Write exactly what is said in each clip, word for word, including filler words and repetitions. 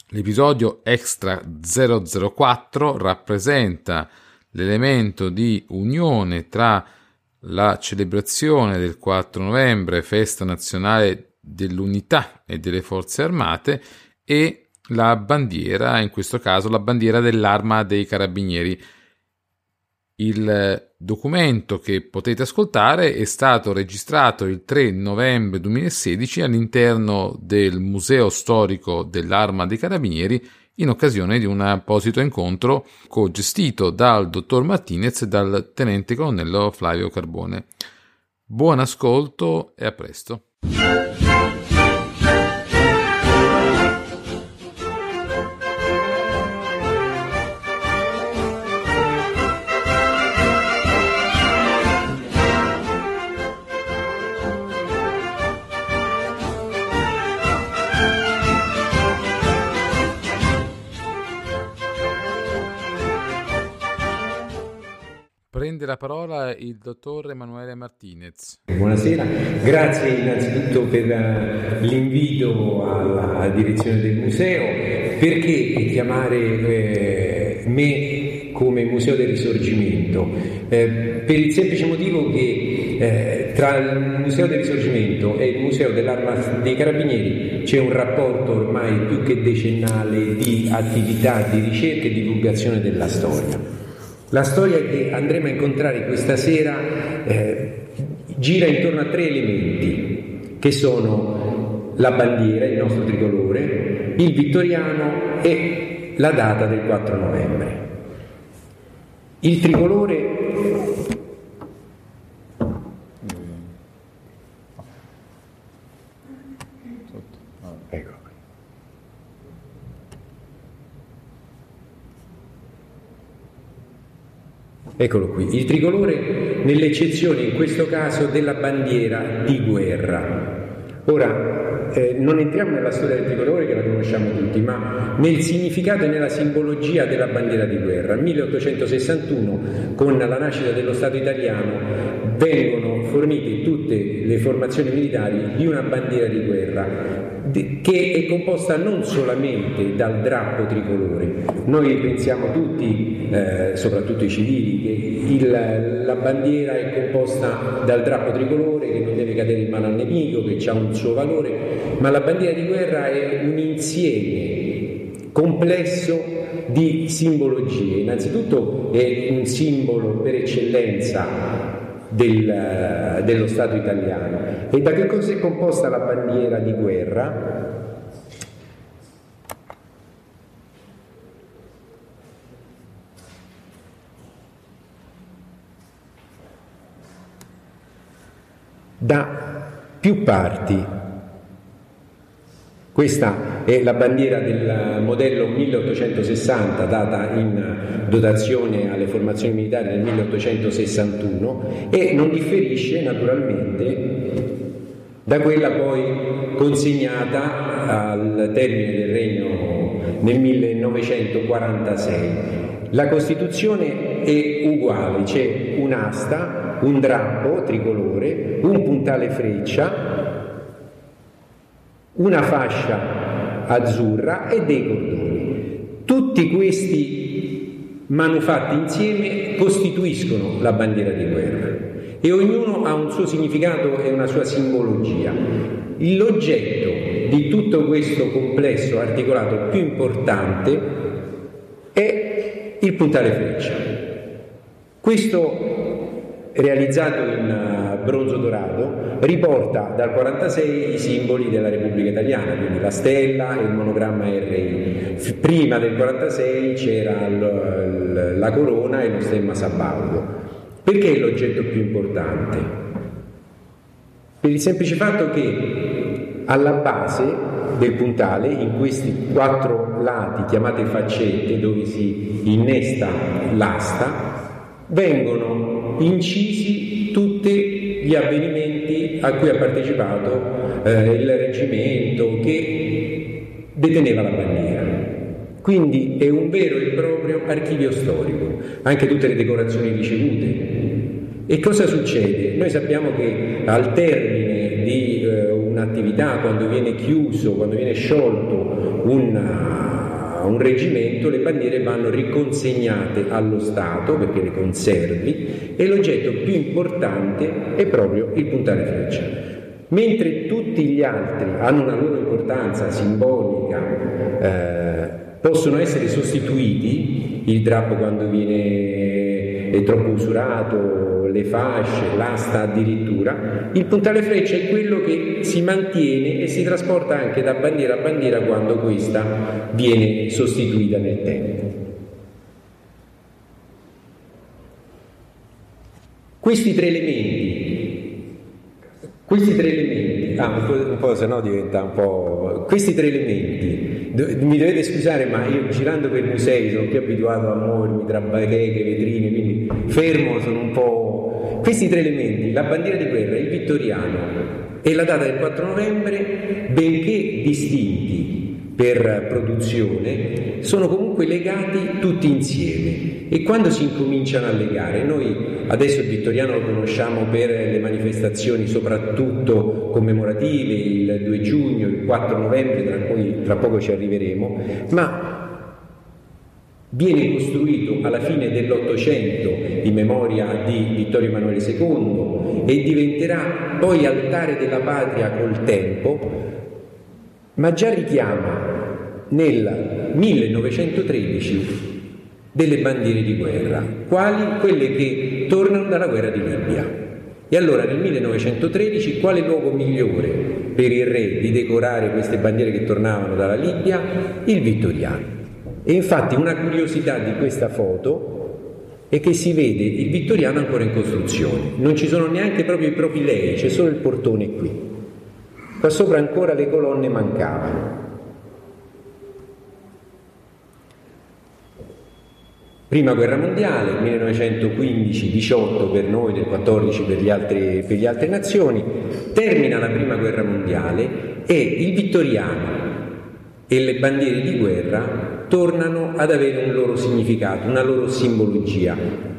L'episodio Extra zero zero quattro rappresenta l'elemento di unione tra la celebrazione del quattro novembre, festa nazionale dell'unità e delle forze armate, e la bandiera, in questo caso la bandiera dell'Arma dei Carabinieri. Il documento che potete ascoltare è stato registrato il tre novembre duemilasedici all'interno del Museo Storico dell'Arma dei Carabinieri, in occasione di un apposito incontro co-gestito dal dottor Martinez e dal tenente colonnello Flavio Carbone. Buon ascolto e a presto. Prende la parola il dottor Emanuele Martinez. Buonasera, grazie innanzitutto per l'invito alla direzione del museo. Perché chiamare eh, me come Museo del Risorgimento? Eh, per il semplice motivo che eh, tra il Museo del Risorgimento e il Museo dell'Arma dei Carabinieri c'è un rapporto ormai più che decennale di attività di ricerca e divulgazione della storia. La storia che andremo a incontrare questa sera eh, gira intorno a tre elementi, che sono la bandiera, il nostro tricolore, il vittoriano e la data del quattro novembre. Il tricolore ecco. Eccolo qui, il tricolore nell'eccezione in questo caso della bandiera di guerra. Ora, eh, non entriamo nella storia del tricolore che la conosciamo tutti, ma nel significato e nella simbologia della bandiera di guerra. Nel milleottocentosessantuno, con la nascita dello Stato italiano, vengono fornite tutte le formazioni militari di una bandiera di guerra che è composta non solamente dal drappo tricolore. Noi pensiamo tutti, eh, soprattutto i civili, che il, la bandiera è composta dal drappo tricolore, che non deve cadere in mano al nemico, che ha un suo valore, ma la bandiera di guerra è un insieme complesso di simbologie. Innanzitutto è un simbolo per eccellenza Del, dello Stato italiano. E da che cosa è composta la bandiera di guerra? Da più parti. Questa è la bandiera del modello milleottocentosessanta, data in dotazione alle formazioni militari nel milleottocentosessantuno, e non differisce naturalmente da quella poi consegnata al termine del regno nel millenovecentoquarantasei. La Costituzione è uguale, c'è un'asta, un drappo tricolore, un puntale freccia, una fascia azzurra e dei cordoni. Tutti questi manufatti insieme costituiscono la bandiera di guerra e ognuno ha un suo significato e una sua simbologia. L'oggetto di tutto questo complesso articolato più importante è il puntale freccia. Questo, realizzato in bronzo dorato, riporta dal quarantasei i simboli della Repubblica Italiana, quindi la stella e il monogramma R I. Prima del quarantasei c'era l- l- la corona e lo stemma sabaudo. Perché è l'oggetto più importante? Per il semplice fatto che alla base del puntale, in questi quattro lati chiamate faccette, dove si innesta l'asta, vengono incisi tutti gli avvenimenti a cui ha partecipato eh, il reggimento che deteneva la bandiera. Quindi è un vero e proprio archivio storico, anche tutte le decorazioni ricevute. E cosa succede? Noi sappiamo che al termine di eh, un un'attività, quando viene chiuso, quando viene sciolto una, un reggimento, le bandiere vanno riconsegnate allo Stato perché le conservi, e l'oggetto più importante è proprio il puntale freccia. Mentre tutti gli altri hanno una loro importanza simbolica, eh, possono essere sostituiti, il drappo quando viene è troppo usurato, le fasce, l'asta addirittura, il puntale freccia è quello che si mantiene e si trasporta anche da bandiera a bandiera quando questa viene sostituita nel tempo. Questi tre elementi, questi tre elementi, ah, un po', un po' se no diventa un po', questi tre elementi, mi dovete scusare ma io girando per musei sono più abituato a muovermi tra bacheche, vetrine, quindi fermo, sono un po'... Questi tre elementi, la bandiera di guerra, il vittoriano e la data del quattro novembre, benché distinti per produzione, sono comunque legati tutti insieme, e quando si incominciano a legare, noi adesso il vittoriano lo conosciamo per le manifestazioni soprattutto commemorative, il due giugno, il quattro novembre, tra cui tra poco ci arriveremo, ma viene costruito alla fine dell'Ottocento in memoria di Vittorio Emanuele secondo e diventerà poi altare della patria col tempo, ma già richiama nel millenovecentotredici delle bandiere di guerra, quali quelle che tornano dalla guerra di Libia. E allora nel millenovecentotredici quale luogo migliore per il re di decorare queste bandiere che tornavano dalla Libia? Il vittoriano. E infatti una curiosità di questa foto è che si vede il vittoriano ancora in costruzione, non ci sono neanche proprio i propilei, c'è solo il portone qui. Qua sopra ancora le colonne mancavano. Prima guerra mondiale, millenovecentoquindici diciotto per noi, del quattordici per gli altri, per le altre nazioni, termina la prima guerra mondiale e il vittoriano e le bandiere di guerra tornano ad avere un loro significato, una loro simbologia.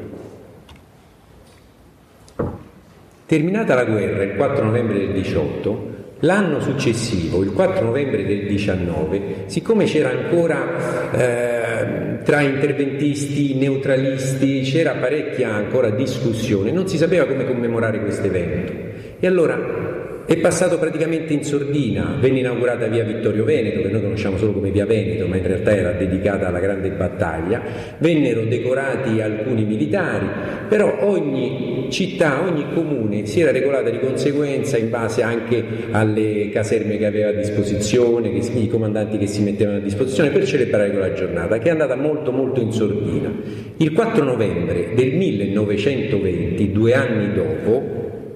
Terminata la guerra il quattro novembre del diciotto, l'anno successivo, il quattro novembre del diciannove, siccome c'era ancora eh, tra interventisti, neutralisti, c'era parecchia ancora discussione, non si sapeva come commemorare questo evento. E allora è passato praticamente in sordina, venne inaugurata via Vittorio Veneto, che noi conosciamo solo come via Veneto, ma in realtà era dedicata alla grande battaglia, vennero decorati alcuni militari, però ogni città, ogni comune si era regolata di conseguenza in base anche alle caserme che aveva a disposizione, che, i comandanti che si mettevano a disposizione per celebrare quella giornata, che è andata molto molto in sordina. Il quattro novembre del millenovecentoventi, due anni dopo,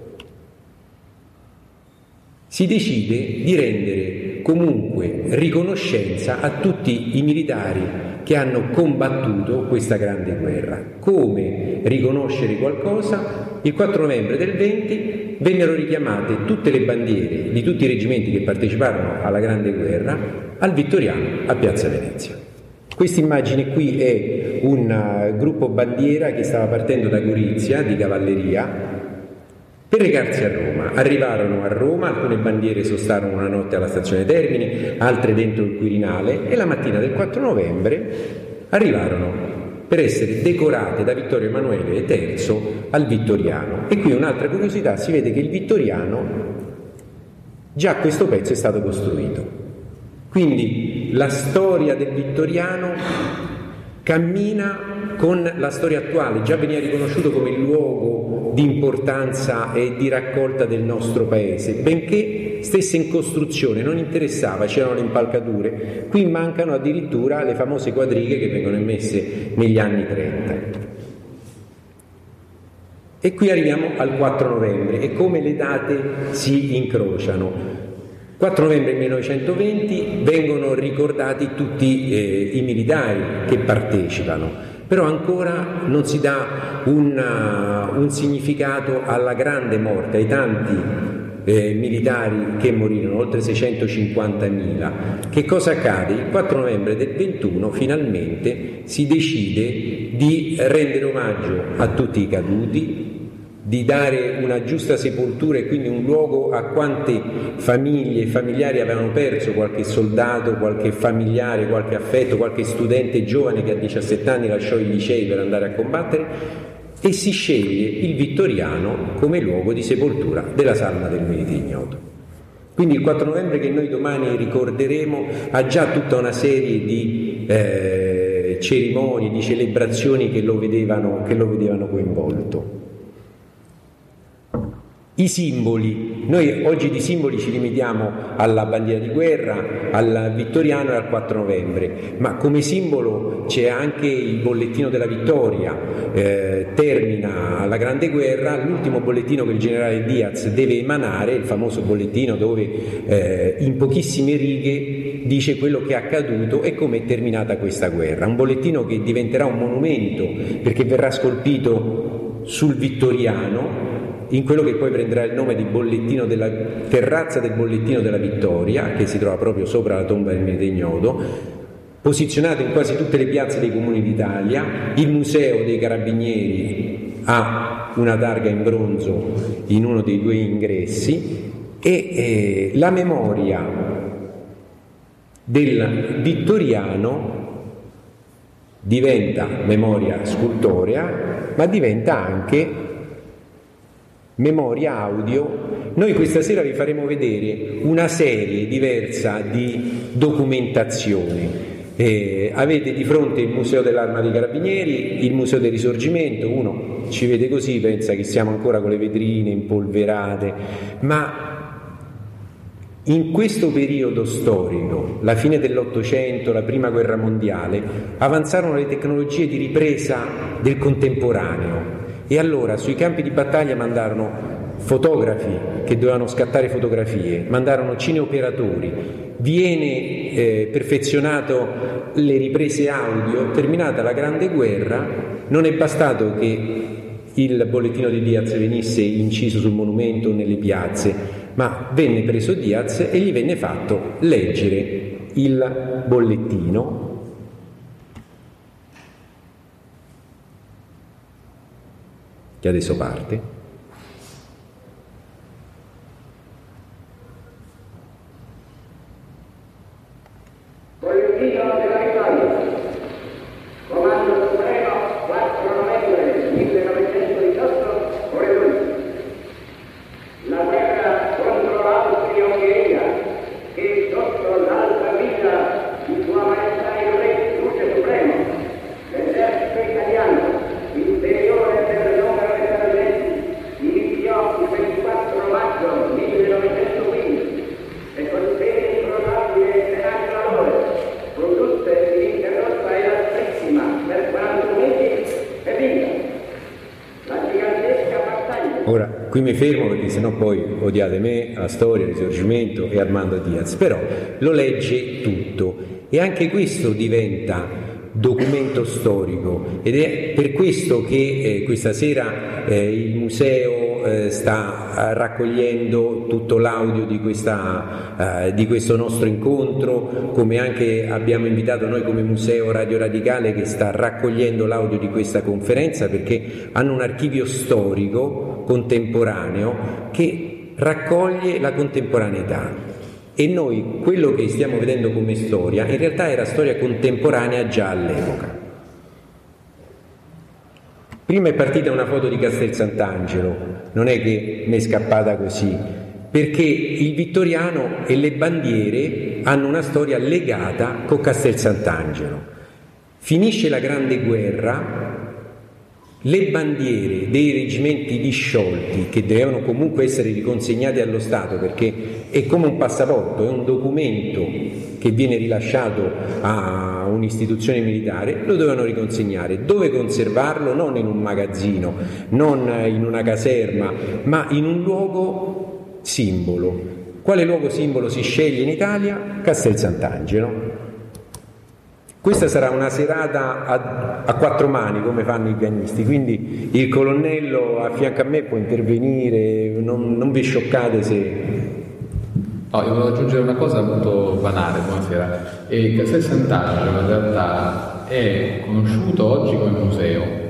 si decide di rendere comunque riconoscenza a tutti i militari che hanno combattuto questa grande guerra. Come riconoscere qualcosa? Il quattro novembre del venti vennero richiamate tutte le bandiere di tutti i reggimenti che parteciparono alla grande guerra al Vittoriano a Piazza Venezia. Questa immagine qui è un gruppo bandiera che stava partendo da Gorizia di cavalleria per recarsi a Roma. Arrivarono a Roma, alcune bandiere sostarono una notte alla stazione Termini, altre dentro il Quirinale, e la mattina del quattro novembre arrivarono per essere decorate da Vittorio Emanuele terzo al Vittoriano. E qui un'altra curiosità, si vede che il Vittoriano, già questo pezzo è stato costruito. Quindi la storia del Vittoriano cammina con la storia attuale, già veniva riconosciuto come il luogo di importanza e di raccolta del nostro paese, benché stesse in costruzione, non interessava, c'erano le impalcature, qui mancano addirittura le famose quadrighe che vengono emesse negli anni trenta. E qui arriviamo al quattro novembre e come le date si incrociano. quattro novembre millenovecentoventi vengono ricordati tutti eh, i militari che partecipano, però ancora non si dà una, un significato alla grande morte, ai tanti eh, militari che morirono, oltre seicentocinquantamila. Che cosa accade? Il quattro novembre del ventuno finalmente si decide di rendere omaggio a tutti i caduti, di dare una giusta sepoltura e quindi un luogo a quante famiglie e familiari avevano perso qualche soldato, qualche familiare, qualche affetto, qualche studente giovane che a diciassette anni lasciò i licei per andare a combattere, e si sceglie il Vittoriano come luogo di sepoltura della salma del Milite Ignoto. Quindi il quattro novembre, che noi domani ricorderemo, ha già tutta una serie di eh, cerimonie, di celebrazioni che lo vedevano, che lo vedevano coinvolto. I simboli, noi oggi di simboli ci limitiamo alla bandiera di guerra, al Vittoriano e al quattro novembre, ma come simbolo c'è anche il bollettino della vittoria. Eh, termina la Grande Guerra, l'ultimo bollettino che il generale Diaz deve emanare, il famoso bollettino dove eh, in pochissime righe dice quello che è accaduto e come è terminata questa guerra, un bollettino che diventerà un monumento perché verrà scolpito sul Vittoriano, in quello che poi prenderà il nome di bollettino della terrazza del bollettino della vittoria, che si trova proprio sopra la tomba del Milite Ignoto, posizionato in quasi tutte le piazze dei comuni d'Italia. Il museo dei carabinieri ha una targa in bronzo in uno dei due ingressi e eh, la memoria del Vittoriano diventa memoria scultorea, ma diventa anche memoria audio. Noi questa sera vi faremo vedere una serie diversa di documentazioni. Eh, avete di fronte il Museo dell'Arma dei Carabinieri, il Museo del Risorgimento. Uno ci vede così, pensa che siamo ancora con le vetrine impolverate, ma in questo periodo storico, la fine dell'Ottocento, la Prima Guerra Mondiale, avanzarono le tecnologie di ripresa del contemporaneo. E allora sui campi di battaglia mandarono fotografi che dovevano scattare fotografie, mandarono cineoperatori, viene eh, perfezionato le riprese audio. Terminata la Grande Guerra, non è bastato che il bollettino di Diaz venisse inciso sul monumento o nelle piazze, ma venne preso Diaz e gli venne fatto leggere il bollettino che adesso parte. Bollettino della vittoria. Comando Supremo, quattro novembre millenovecentodiciotto, ore dodici. La guerra contro l'Austria-Ungheria, che sotto l'alta guida di Sua Maestà il Re Duce Supremo, l'esercito italiano, superiore del numero dei carabinieri, iniziò il ventiquattro maggio millenovecentoquindici e con sede improbabile senato lavoro, condusse ininterrotta e altissima per quarantuno mesi e via. La gigantesca battaglia. Ora, qui mi fermo perché sennò poi odiate me, la storia, il Risorgimento e Armando Diaz, però lo legge tutto e anche questo diventa documento storico ed è per questo che eh, questa sera eh, il museo eh, sta raccogliendo tutto l'audio di, questa, eh, di questo nostro incontro, come anche abbiamo invitato noi come Museo Radio Radicale che sta raccogliendo l'audio di questa conferenza, perché hanno un archivio storico contemporaneo che raccoglie la contemporaneità. E noi quello che stiamo vedendo come storia in realtà era storia contemporanea già all'epoca. Prima è partita una foto di Castel Sant'Angelo, non è che mi è scappata così, perché il Vittoriano e le bandiere hanno una storia legata con Castel Sant'Angelo. Finisce la Grande Guerra, le bandiere dei reggimenti disciolti, che devono comunque essere riconsegnate allo Stato perché è come un passaporto, è un documento che viene rilasciato a un'istituzione militare, lo dovevano riconsegnare. Dove conservarlo? Non in un magazzino, non in una caserma, ma in un luogo simbolo. Quale luogo simbolo si sceglie in Italia? Castel Sant'Angelo. Questa sarà una serata a, a quattro mani, come fanno i pianisti, quindi il colonnello a fianco a me può intervenire, non, non vi scioccate se... No, io volevo aggiungere una cosa molto banale, buonasera. E Castel Sant'Angelo in realtà è conosciuto oggi come museo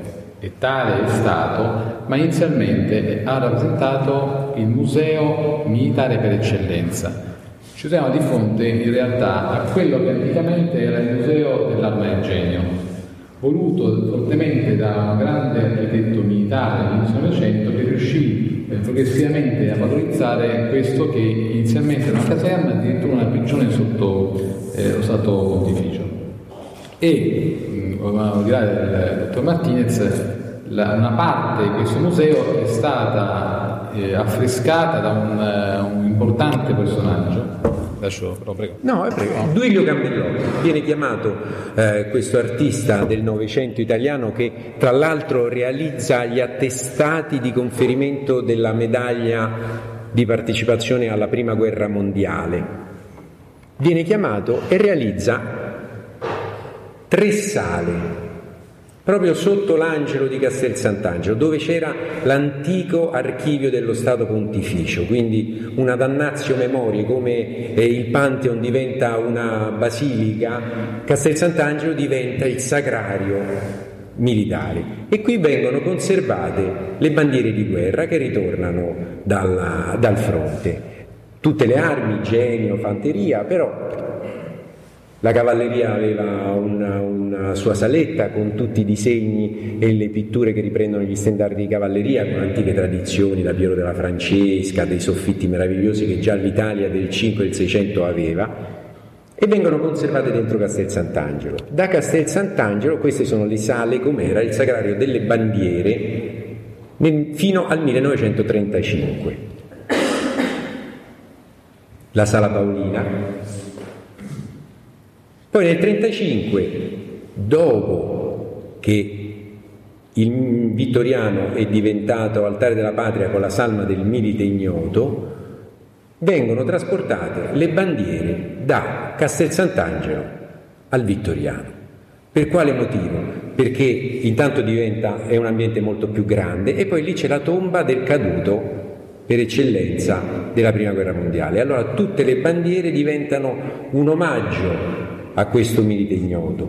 e tale è stato, ma inizialmente ha rappresentato il museo militare per eccellenza. Ci troviamo di fronte in realtà a quello che anticamente era il museo dell'arma del genio, voluto fortemente da un grande architetto militare all'inizio del Novecento che riuscì eh, progressivamente a valorizzare questo che inizialmente era una caserma, addirittura una prigione sotto eh, lo Stato Pontificio. E, come dirà il dottor Martinez, la, una parte di questo museo è stata eh, affrescata da un, uh, un importante personaggio. Lascio, però, prego. No, prego. No. Duilio Gambellotto viene chiamato eh, questo artista del Novecento italiano che tra l'altro realizza gli attestati di conferimento della medaglia di partecipazione alla Prima Guerra Mondiale. Viene chiamato e realizza tre sale proprio sotto l'angelo di Castel Sant'Angelo, dove c'era l'antico archivio dello Stato Pontificio, quindi una damnatio memoriae, come eh, il Pantheon diventa una basilica, Castel Sant'Angelo diventa il sacrario militare. E qui vengono conservate le bandiere di guerra che ritornano dalla, dal fronte, tutte le armi, genio, fanteria, però la cavalleria aveva una, una sua saletta con tutti i disegni e le pitture che riprendono gli stendardi di cavalleria, con antiche tradizioni, da Piero della Francesca, dei soffitti meravigliosi che già l'Italia del cinque e del seicento aveva, e vengono conservate dentro Castel Sant'Angelo. Da Castel Sant'Angelo, queste sono le sale com'era il Sacrario delle Bandiere nel, fino al millenovecentotrentacinque. La Sala Paolina. Poi nel trentacinque, dopo che il Vittoriano è diventato altare della patria con la salma del Milite Ignoto, vengono trasportate le bandiere da Castel Sant'Angelo al Vittoriano. Per quale motivo? Perché intanto diventa, è un ambiente molto più grande, e poi lì c'è la tomba del caduto per eccellenza della Prima Guerra Mondiale. Allora tutte le bandiere diventano un omaggio a questo Milite Ignoto.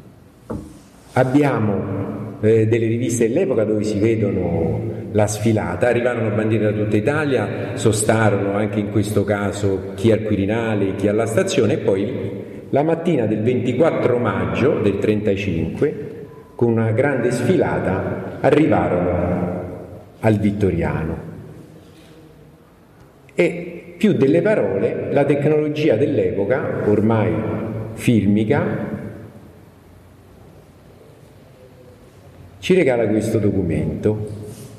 Abbiamo eh, delle riviste dell'epoca dove si vedono la sfilata, arrivarono bandiere da tutta Italia, sostarono anche in questo caso chi al Quirinale, chi alla stazione, e poi la mattina del ventiquattro maggio del trentacinque, con una grande sfilata, arrivarono al Vittoriano. E più delle parole, la tecnologia dell'epoca, ormai filmica, ci regala questo documento.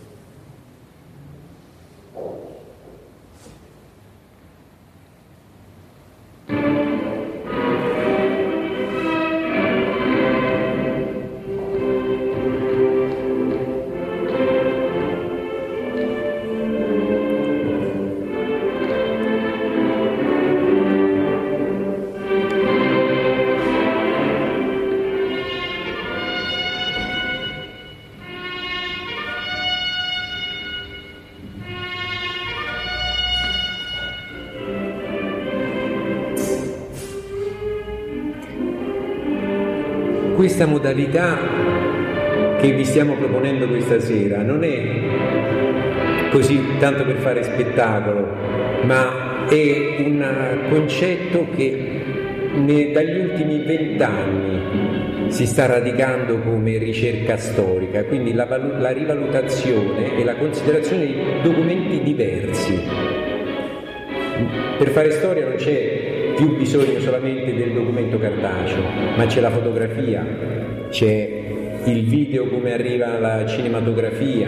Questa modalità che vi stiamo proponendo questa sera non è così tanto per fare spettacolo, ma è un concetto che ne, dagli ultimi vent'anni si sta radicando come ricerca storica, quindi la, la rivalutazione e la considerazione di documenti diversi. Per fare storia non c'è più bisogno solamente del documento cartaceo, ma c'è la fotografia, c'è il video come arriva la cinematografia,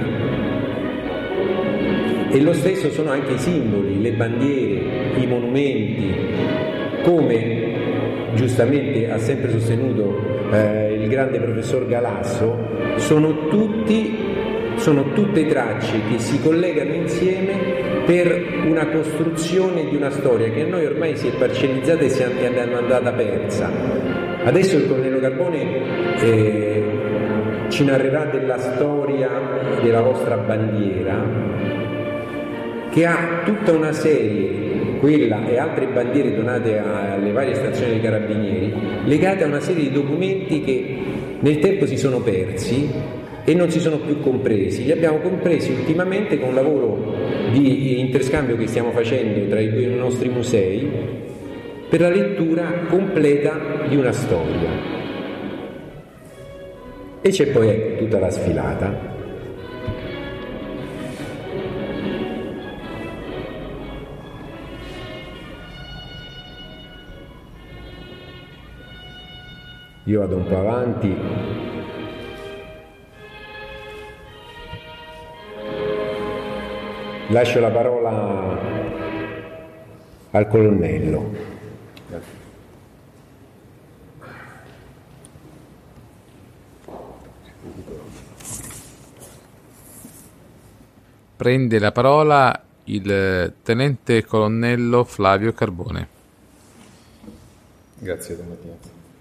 e lo stesso sono anche i simboli, le bandiere, i monumenti, come giustamente ha sempre sostenuto eh, il grande professor Galasso, sono tutti, sono tutte tracce che si collegano insieme per una costruzione di una storia che a noi ormai si è parcellizzata e si è andata persa. Adesso il colonnello Carbone eh, ci narrerà della storia della vostra bandiera, che ha tutta una serie, quella e altre bandiere donate alle varie stazioni dei carabinieri, legate a una serie di documenti che nel tempo si sono persi e non si sono più compresi. Li abbiamo compresi ultimamente con un lavoro di interscambio che stiamo facendo tra i due nostri musei per la lettura completa di una storia. E c'è poi ecco, tutta la sfilata. Io vado un po' avanti. Lascio la parola al colonnello. Prende la parola il tenente colonnello Flavio Carbone. Grazie Domattina.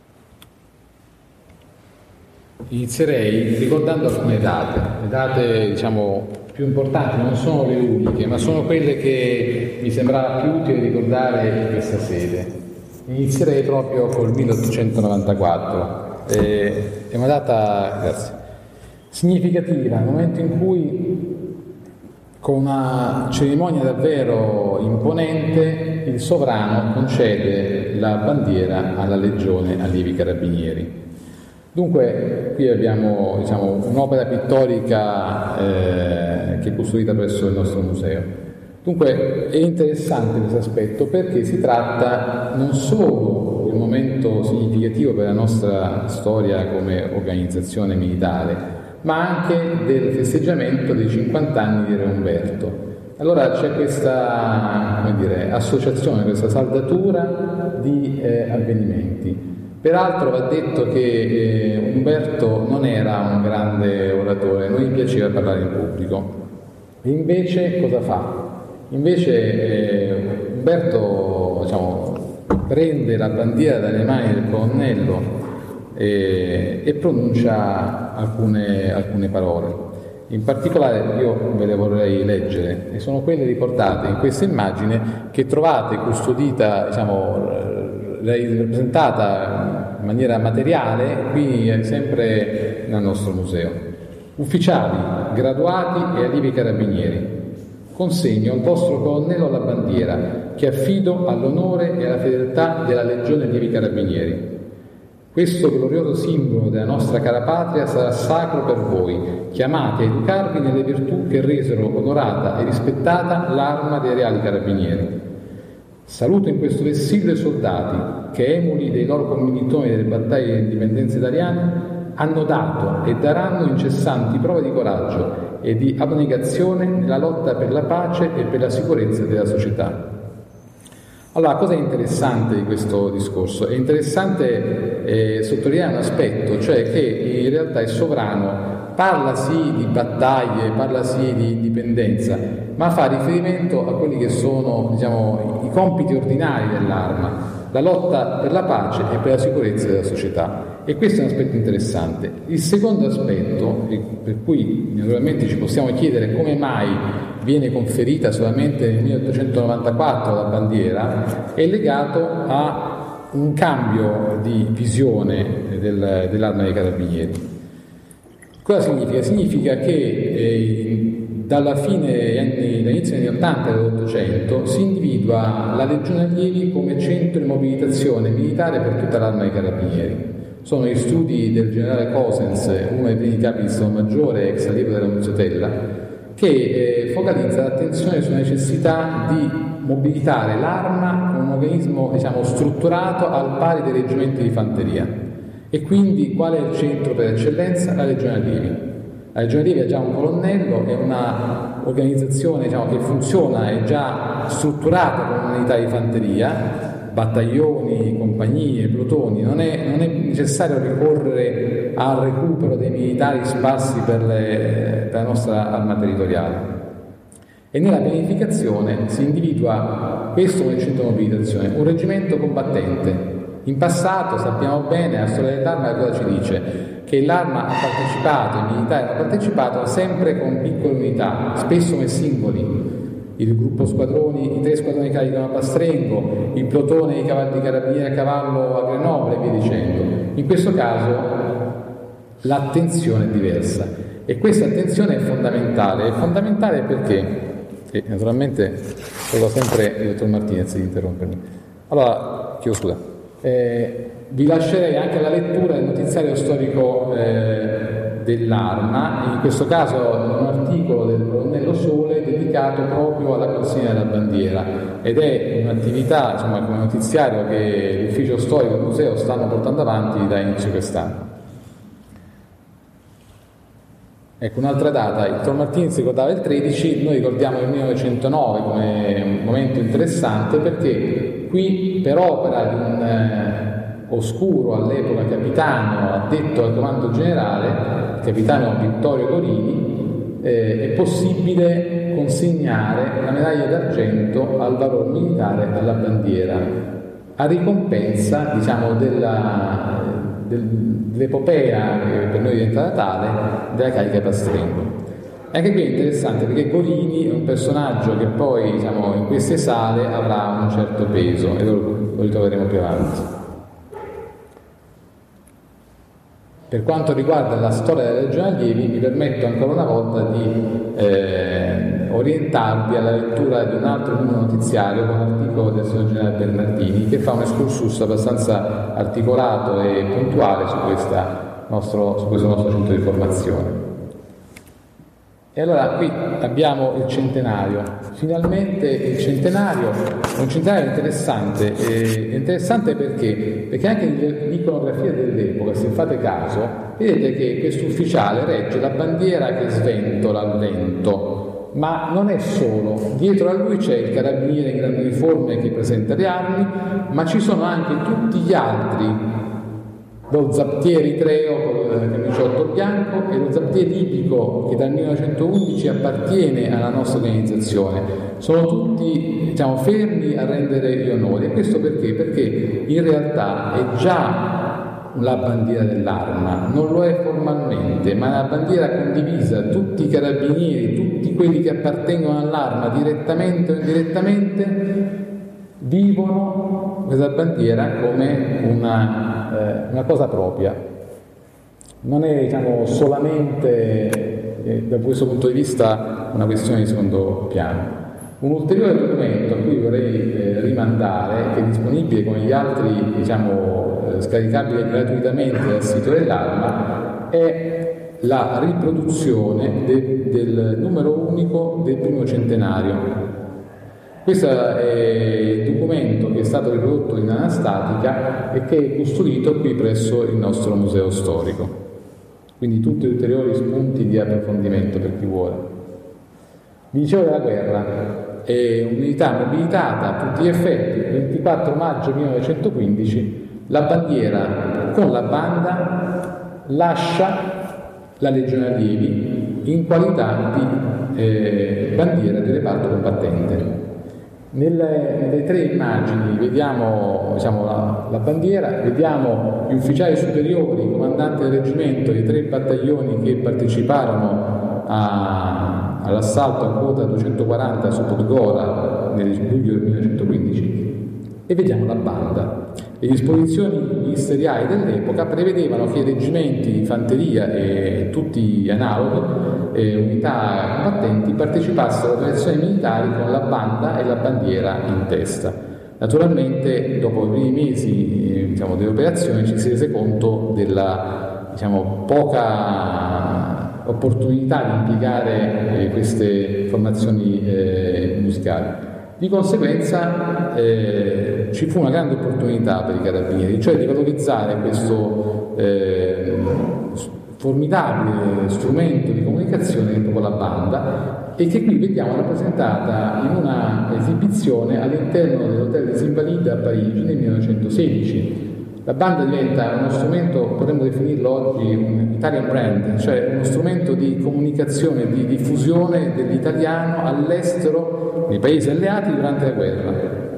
Inizierei ricordando alcune date, le date diciamo più importanti non sono le uniche, ma sono quelle che mi sembrava più utile ricordare in questa sede. Inizierei proprio col milleottocentonovantaquattro, eh, è una data grazie, significativa, nel momento in cui con una cerimonia davvero imponente il sovrano concede la bandiera alla Legione Allievi Carabinieri. Dunque qui abbiamo diciamo, un'opera pittorica eh, che è custodita presso il nostro museo. Dunque è interessante questo aspetto perché si tratta non solo di un momento significativo per la nostra storia come organizzazione militare, ma anche del festeggiamento dei cinquanta anni di Re Umberto. Allora c'è questa come dire, associazione, questa saldatura di eh, avvenimenti. Peraltro va detto che eh, Umberto non era un grande oratore, non gli piaceva parlare in pubblico. E invece cosa fa? Invece eh, Umberto diciamo, prende la bandiera dalle mani del colonnello eh, e pronuncia alcune, alcune parole. In particolare io ve le vorrei leggere, e sono quelle riportate in questa immagine che trovate custodita, diciamo, rappresentata in maniera materiale qui sempre nel nostro museo. Ufficiali, graduati e allievi carabinieri, consegno al vostro colonnello la bandiera che affido all'onore e alla fedeltà della Legione Allievi Carabinieri. Questo glorioso simbolo della nostra cara patria sarà sacro per voi, chiamati a educarvi nelle virtù che resero onorata e rispettata l'arma dei reali carabinieri. Saluto in questo vessillo i soldati che, emuli dei loro commilitoni delle battaglie dell'indipendenza italiana, hanno dato e daranno incessanti prove di coraggio e di abnegazione nella lotta per la pace e per la sicurezza della società. Allora, cosa è interessante di questo discorso? È interessante eh, sottolineare un aspetto, cioè che in realtà il sovrano parla sì di battaglie, parla sì di indipendenza, ma fa riferimento a quelli che sono, diciamo, i compiti ordinari dell'arma, la lotta per la pace e per la sicurezza della società. E questo è un aspetto interessante. Il secondo aspetto, per cui naturalmente ci possiamo chiedere come mai viene conferita solamente nel milleottocentonovantaquattro la bandiera, è legato a un cambio di visione del, dell'arma dei carabinieri. Cosa significa? Significa che eh, dalla fine anni, dall'inizio degli anni ottanta dell'Ottocento si individua la Legione Allievi come centro di mobilitazione militare per tutta l'arma dei carabinieri. Sono gli studi del generale Cosens, uno dei primi capi di Stato Maggiore, ex allievo della Muzzatella, che eh, focalizza l'attenzione sulla necessità di mobilitare l'arma come un organismo diciamo, strutturato al pari dei reggimenti di fanteria. E quindi qual è il centro per eccellenza? La Legione Allievi. La Legione Allievi ha già un colonnello, è una organizzazione diciamo, che funziona, è già strutturata come unità di fanteria, battaglioni, compagnie, plotoni, non è, non è necessario ricorrere al recupero dei militari sparsi per, le, per la nostra arma territoriale. E nella pianificazione si individua questo come centro di mobilitazione, un reggimento combattente. In passato sappiamo bene, la storia dell'arma cosa ci dice? Che l'arma ha partecipato, i militari hanno partecipato sempre con piccole unità, spesso come singoli. Il gruppo squadroni, i tre squadroni che caricano a Pastrengo, il plotone di cavalli di carabinieri a cavallo a Grenoble e via dicendo. In questo caso l'attenzione è diversa E questa attenzione è fondamentale, è fondamentale perché, e naturalmente prego sempre il dottor Martinez di interrompermi. Allora, chiedo scusa, eh, vi lascerei anche alla lettura del notiziario storico eh, dell'Arma, in questo caso un articolo del colonnello Sole dedicato proprio alla consegna della bandiera, ed è un'attività, insomma, come notiziario che l'ufficio storico del museo stanno portando avanti da inizio quest'anno. Ecco, un'altra data, il dottor Martinez ricordava il tredici, noi ricordiamo il millenovecentonove come un momento interessante, perché qui per opera di un eh, oscuro all'epoca capitano addetto al comando generale, il capitano Vittorio Gorini, eh, è possibile consegnare la medaglia d'argento al valor militare alla bandiera, a ricompensa, diciamo, della dell'epopea che per noi è diventata tale, della carica Pastrengo. Anche qui è interessante perché Gorini è un personaggio che poi, diciamo, in queste sale avrà un certo peso e lo, lo ritroveremo più avanti. Per quanto riguarda la storia della Legione Allievi, mi permetto ancora una volta di eh, orientarvi alla lettura di un altro numero notiziario con un articolo del signor generale Bernardini che fa un excursus abbastanza articolato e puntuale su, questa nostro, su questo nostro centro di formazione. E allora qui abbiamo il centenario, finalmente il centenario, un centenario interessante, eh, interessante perché? Perché anche l'iconografia dell'epoca, se fate caso, vedete che questo ufficiale regge la bandiera che sventola al vento, ma non è solo, dietro a lui c'è il carabiniere in grande uniforme che presenta le armi, ma ci sono anche tutti gli altri, lo zaptiere eritreo con il camiciotto bianco e lo zaptiere libico che dal millenovecentoundici appartiene alla nostra organizzazione. Sono tutti, diciamo, fermi a rendere gli onori. E questo perché? Perché in realtà è già la bandiera dell'Arma, non lo è formalmente, ma è una bandiera condivisa, tutti i carabinieri, tutti quelli che appartengono all'Arma direttamente o indirettamente vivono questa bandiera come una, eh, una cosa propria. Non è, diciamo, solamente eh, da questo punto di vista una questione di secondo piano. Un ulteriore documento a cui vorrei eh, rimandare, che è disponibile come gli altri, diciamo, eh, scaricabile gratuitamente dal sito dell'Arma, è la riproduzione de, del numero unico del primo centenario. Questo è il documento che è stato riprodotto in anastatica e che è custodito qui presso il nostro museo storico. Quindi tutti gli ulteriori spunti di approfondimento per chi vuole. Vi dicevo della guerra, è un'unità mobilitata a tutti gli effetti, ventiquattro maggio millenovecentoquindici, la bandiera con la banda lascia la Legione Allievi in qualità di eh, bandiera del reparto combattente. Nelle, nelle tre immagini vediamo, diciamo, la, la bandiera, vediamo gli ufficiali superiori, comandanti del reggimento, i tre battaglioni che parteciparono a, all'assalto a quota duecentoquaranta su Podgora nel luglio del millenovecentoquindici, e vediamo la banda. Le disposizioni ministeriali dell'epoca prevedevano che i reggimenti di fanteria e tutti analoghi e unità combattenti partecipassero alle operazioni militari con la banda e la bandiera in testa. Naturalmente dopo i primi mesi eh, diciamo, delle operazioni ci si rese conto della, diciamo, poca opportunità di impiegare eh, queste formazioni eh, musicali. Di conseguenza eh, ci fu una grande opportunità per i carabinieri, cioè di valorizzare questo eh, formidabile strumento di comunicazione che è proprio la banda, e che qui vediamo rappresentata in una esibizione all'interno dell'Hotel des Invalides a Parigi nel millenovecentosedici. La banda diventa uno strumento, potremmo definirlo oggi un Italian brand, cioè uno strumento di comunicazione, di diffusione dell'italiano all'estero, nei paesi alleati durante la guerra.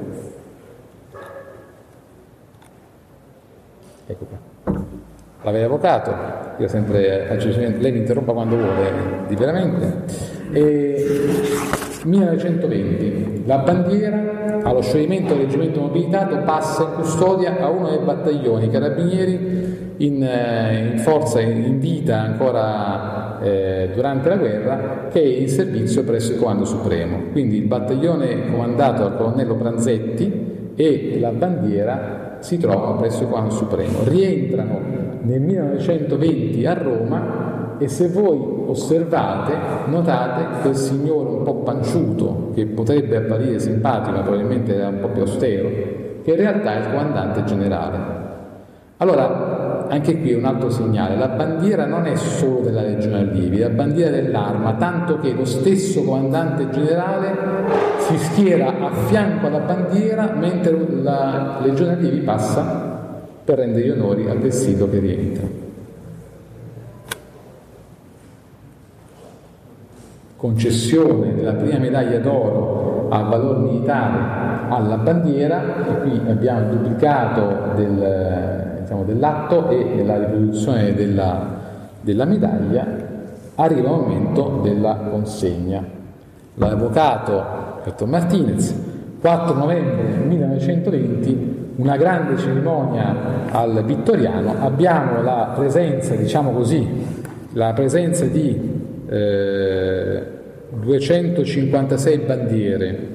Ecco qua. L'avevo avvocato, io sempre faccio, lei mi interrompa quando vuole, liberamente. E millenovecentoventi, la bandiera allo scioglimento del reggimento mobilitato passa in custodia a uno dei battaglioni carabinieri in, in forza, in vita ancora eh, durante la guerra, che è in servizio presso il Comando Supremo. Quindi il battaglione comandato dal colonnello Pranzetti e la bandiera si trovano presso il Comando Supremo. Rientrano nel millenovecentoventi a Roma e se voi osservate, notate quel signore un po' panciuto, che potrebbe apparire simpatico ma probabilmente era un po' più austero, che in realtà è il comandante generale. Allora, anche qui un altro segnale: la bandiera non è solo della Legione Allievi, è la bandiera dell'Arma, tanto che lo stesso comandante generale si schiera a fianco alla bandiera mentre la Legione Allievi passa per rendere gli onori al vestito che rientra. Concessione della prima medaglia d'oro a valor militare alla bandiera, e qui abbiamo il duplicato del, diciamo, dell'atto e la riproduzione della, della medaglia. Arriva il momento della consegna. L'avvocato Gaetano Martinez, quattro novembre millenovecentoventi, una grande cerimonia al Vittoriano. Abbiamo la presenza, diciamo così, la presenza di eh, duecentocinquantasei bandiere.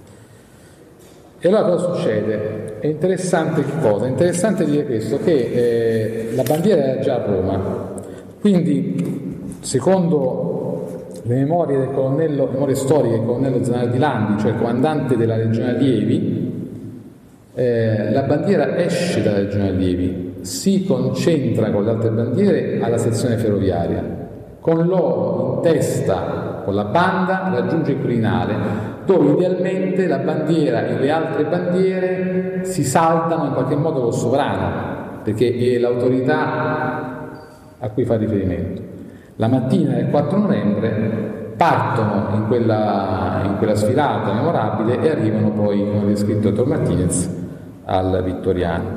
E allora cosa succede? È interessante che cosa? È interessante dire questo, che eh, la bandiera era già a Roma, quindi secondo le memorie del colonnello, memorie storiche del colonnello Zanardi Landi, cioè il comandante della Legione Allievi, eh, la bandiera esce dalla Legione Allievi, si concentra con le altre bandiere alla sezione ferroviaria, con loro in testa, con la banda, raggiunge il Quirinale, dove idealmente la bandiera e le altre bandiere si saldano in qualche modo col sovrano, perché è l'autorità a cui fa riferimento. La mattina del quattro novembre partono in quella, in quella sfilata memorabile e arrivano poi, come ha descritto il dottor Martinez, al Vittoriano.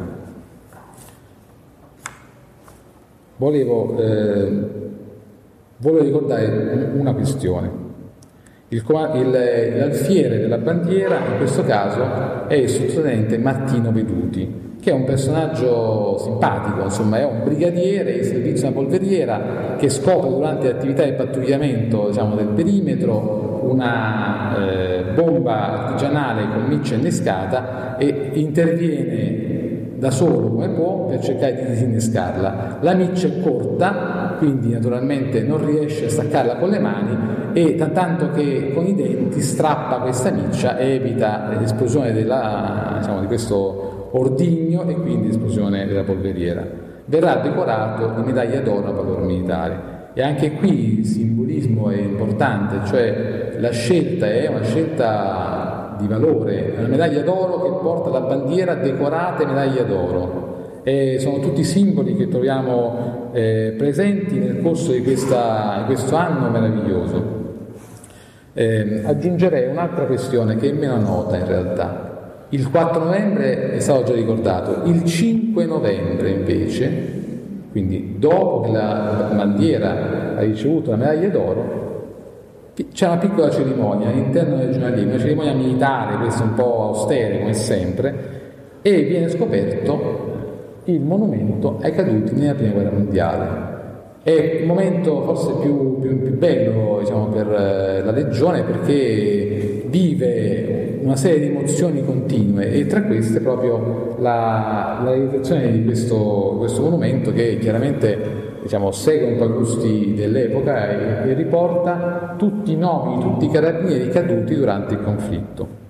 Volevo, eh, volevo ricordare una questione. Il, il, l'alfiere della bandiera in questo caso è il sottotenente Martino Veduti, che è un personaggio simpatico, insomma è un brigadiere in servizio a una polveriera che scopre durante le attività di pattugliamento, diciamo, del perimetro una eh, bomba artigianale con miccia innescata e interviene da solo come può per cercare di disinnescarla. La miccia è corta, quindi naturalmente non riesce a staccarla con le mani e tanto che con i denti strappa questa miccia e evita l'esplosione della, diciamo, di questo ordigno e quindi l'esplosione della polveriera. Verrà decorato di medaglia d'oro a valor militare. E anche qui il simbolismo è importante, cioè la scelta è una scelta di valore, una medaglia d'oro che porta la bandiera decorata e medaglia d'oro. E sono tutti simboli che troviamo eh, presenti nel corso di, questa, di questo anno meraviglioso. Eh, aggiungerei un'altra questione che è meno nota in realtà. Il quattro novembre è stato già ricordato, il cinque novembre invece, quindi dopo che la bandiera ha ricevuto la medaglia d'oro, c'è una piccola cerimonia all'interno del giornalismo, una cerimonia militare, questa un po' austera come sempre, e viene scoperto il monumento ai caduti nella prima guerra mondiale. È il momento forse più, più, più bello, diciamo, per la Legione, perché vive una serie di emozioni continue e tra queste proprio la, la realizzazione di questo, questo monumento che chiaramente, diciamo, segue un po' i gusti dell'epoca e, e riporta tutti i nomi di tutti i carabinieri caduti durante il conflitto.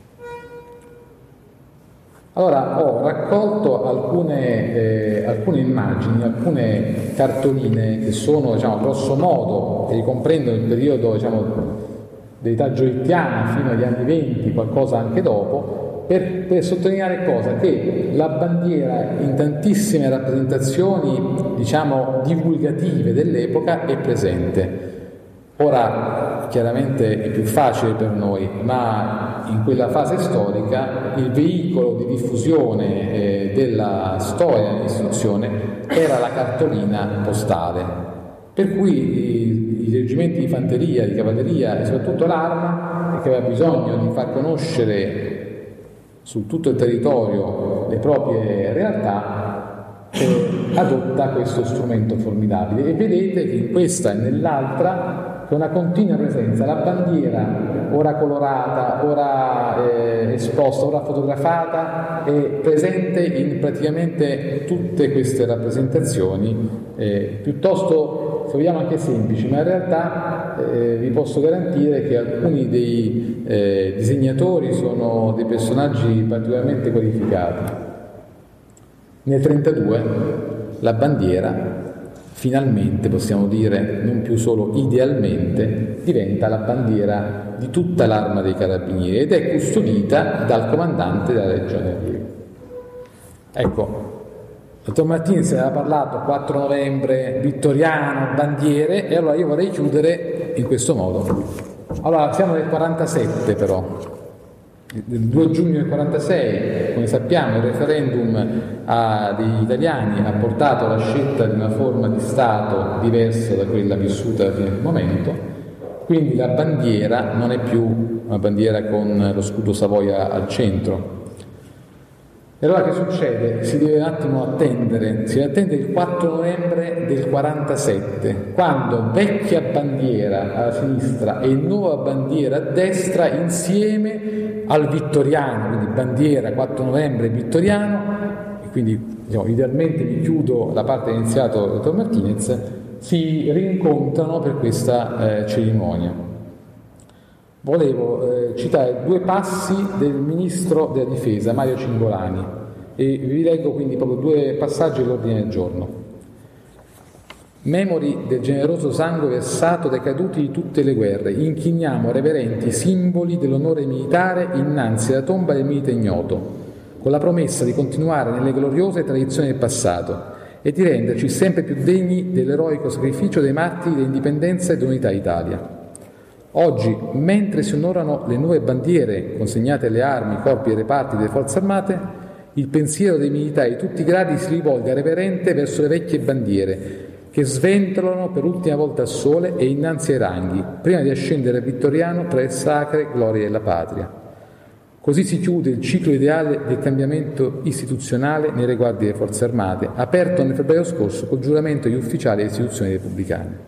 Allora ho raccolto alcune, eh, alcune immagini, alcune cartoline che sono, diciamo, grosso modo, che ricomprendono il periodo, diciamo, dell'età giolittiana fino agli anni venti, qualcosa anche dopo, per, per sottolineare cosa? Che la bandiera in tantissime rappresentazioni, diciamo, divulgative dell'epoca è presente. Ora chiaramente è più facile per noi, ma in quella fase storica il veicolo di diffusione eh, della storia dell'istruzione era la cartolina postale, per cui i, i reggimenti di fanteria, di cavalleria e soprattutto l'Arma, che aveva bisogno di far conoscere su tutto il territorio le proprie realtà, eh, adotta questo strumento formidabile, e vedete che in questa e nell'altra c'è una continua presenza. La bandiera, ora colorata, ora eh, esposta, ora fotografata, è presente in praticamente tutte queste rappresentazioni, eh, piuttosto, se vogliamo, anche semplici, ma in realtà eh, vi posso garantire che alcuni dei eh, disegnatori sono dei personaggi particolarmente qualificati. Nel trentadue la bandiera, finalmente, possiamo dire, non più solo idealmente, diventa la bandiera di tutta l'Arma dei Carabinieri ed è custodita dal comandante della Legione Arrieri. Ecco, dottor Martinez aveva parlato quattro novembre, vittoriano, bandiere, e allora io vorrei chiudere in questo modo. Allora, siamo nel quarantasette però. Il due giugno del quarantasei, come sappiamo, il referendum a, degli italiani ha portato alla scelta di una forma di Stato diversa da quella vissuta fino a quel momento, quindi la bandiera non è più una bandiera con lo scudo Savoia al centro. E allora che succede? Si deve un attimo attendere, si deve attendere il quattro novembre del quarantasette, quando vecchia bandiera alla sinistra e nuova bandiera a destra insieme al vittoriano, quindi bandiera quattro novembre vittoriano, e quindi diciamo, idealmente vi chiudo la parte iniziata dal dottor Martinez, si rincontrano per questa eh, cerimonia. Volevo eh, citare due passi del ministro della difesa, Mario Cingolani, e vi leggo quindi proprio due passaggi dell'ordine del giorno. Memori del generoso sangue versato dai caduti di tutte le guerre, inchiniamo reverenti simboli dell'onore militare innanzi alla tomba del milite ignoto, con la promessa di continuare nelle gloriose tradizioni del passato e di renderci sempre più degni dell'eroico sacrificio dei martiri dell'indipendenza e dell'unità d'Italia. Oggi, mentre si onorano le nuove bandiere consegnate alle armi, corpi e reparti delle forze armate, il pensiero dei militari di tutti i gradi si rivolga reverente verso le vecchie bandiere che sventolano per l'ultima volta al sole e innanzi ai ranghi, prima di ascendere al vittoriano tra le sacre glorie della patria. Così si chiude il ciclo ideale del cambiamento istituzionale nei riguardi delle forze armate, aperto nel febbraio scorso col giuramento degli ufficiali delle istituzioni repubblicane.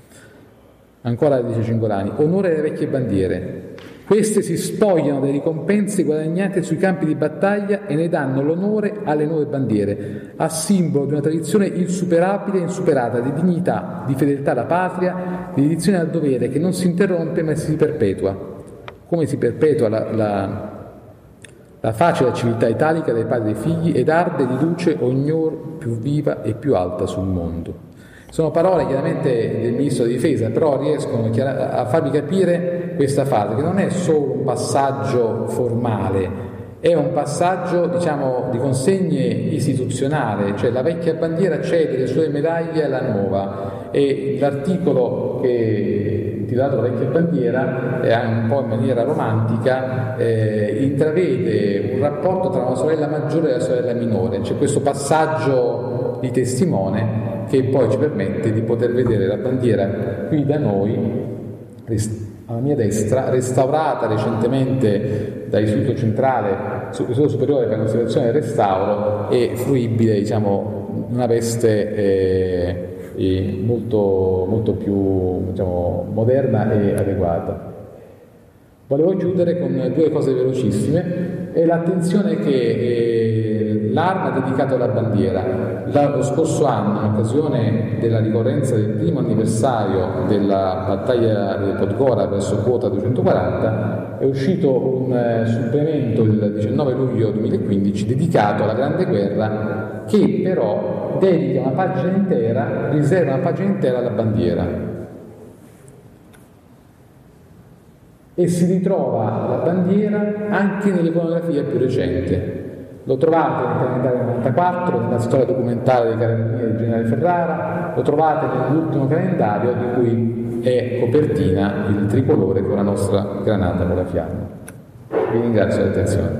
Ancora dice Cingolani, onore alle vecchie bandiere. Queste si spogliano delle ricompense guadagnate sui campi di battaglia e ne danno l'onore alle nuove bandiere, a simbolo di una tradizione insuperabile e insuperata di dignità, di fedeltà alla patria, di dedizione al dovere che non si interrompe ma si perpetua. Come si perpetua la, la, la facile civiltà italica dai padri e dei figli ed arde di luce ognor più viva e più alta sul mondo. Sono parole chiaramente del Ministro della Difesa, però riescono a farvi capire questa fase, che non è solo un passaggio formale, è un passaggio, diciamo, di consegne istituzionale, cioè la vecchia bandiera cede le sue medaglie alla nuova, e l'articolo che intitolato La vecchia bandiera, è un po' in maniera romantica, eh, intravede un rapporto tra una sorella maggiore e la sorella minore, c'è questo passaggio di testimone che poi ci permette di poter vedere la bandiera qui da noi, alla mia destra, restaurata recentemente dall'Istituto Centrale, Istituto Superiore per la Conservazione e il Restauro, e fruibile, diciamo, in una veste eh, molto, molto più, diciamo, moderna e adeguata. Volevo chiudere con due cose velocissime, e l'attenzione che eh, l'arma dedicata alla bandiera. Lo scorso anno, in occasione della ricorrenza del primo anniversario della battaglia di Podgora verso quota duecentoquaranta, è uscito un eh, supplemento il diciannove luglio duemilaquindici dedicato alla Grande Guerra, che però dedica una pagina intera, riserva una pagina intera alla bandiera. E si ritrova la bandiera anche nell'iconografia più recente. Lo trovate nel calendario novantaquattro, nella storia documentale dei Carabinieri del generale Ferrara, lo trovate nell'ultimo calendario di cui è copertina il tricolore con la nostra granata con la fiamma. Vi ringrazio dell'attenzione.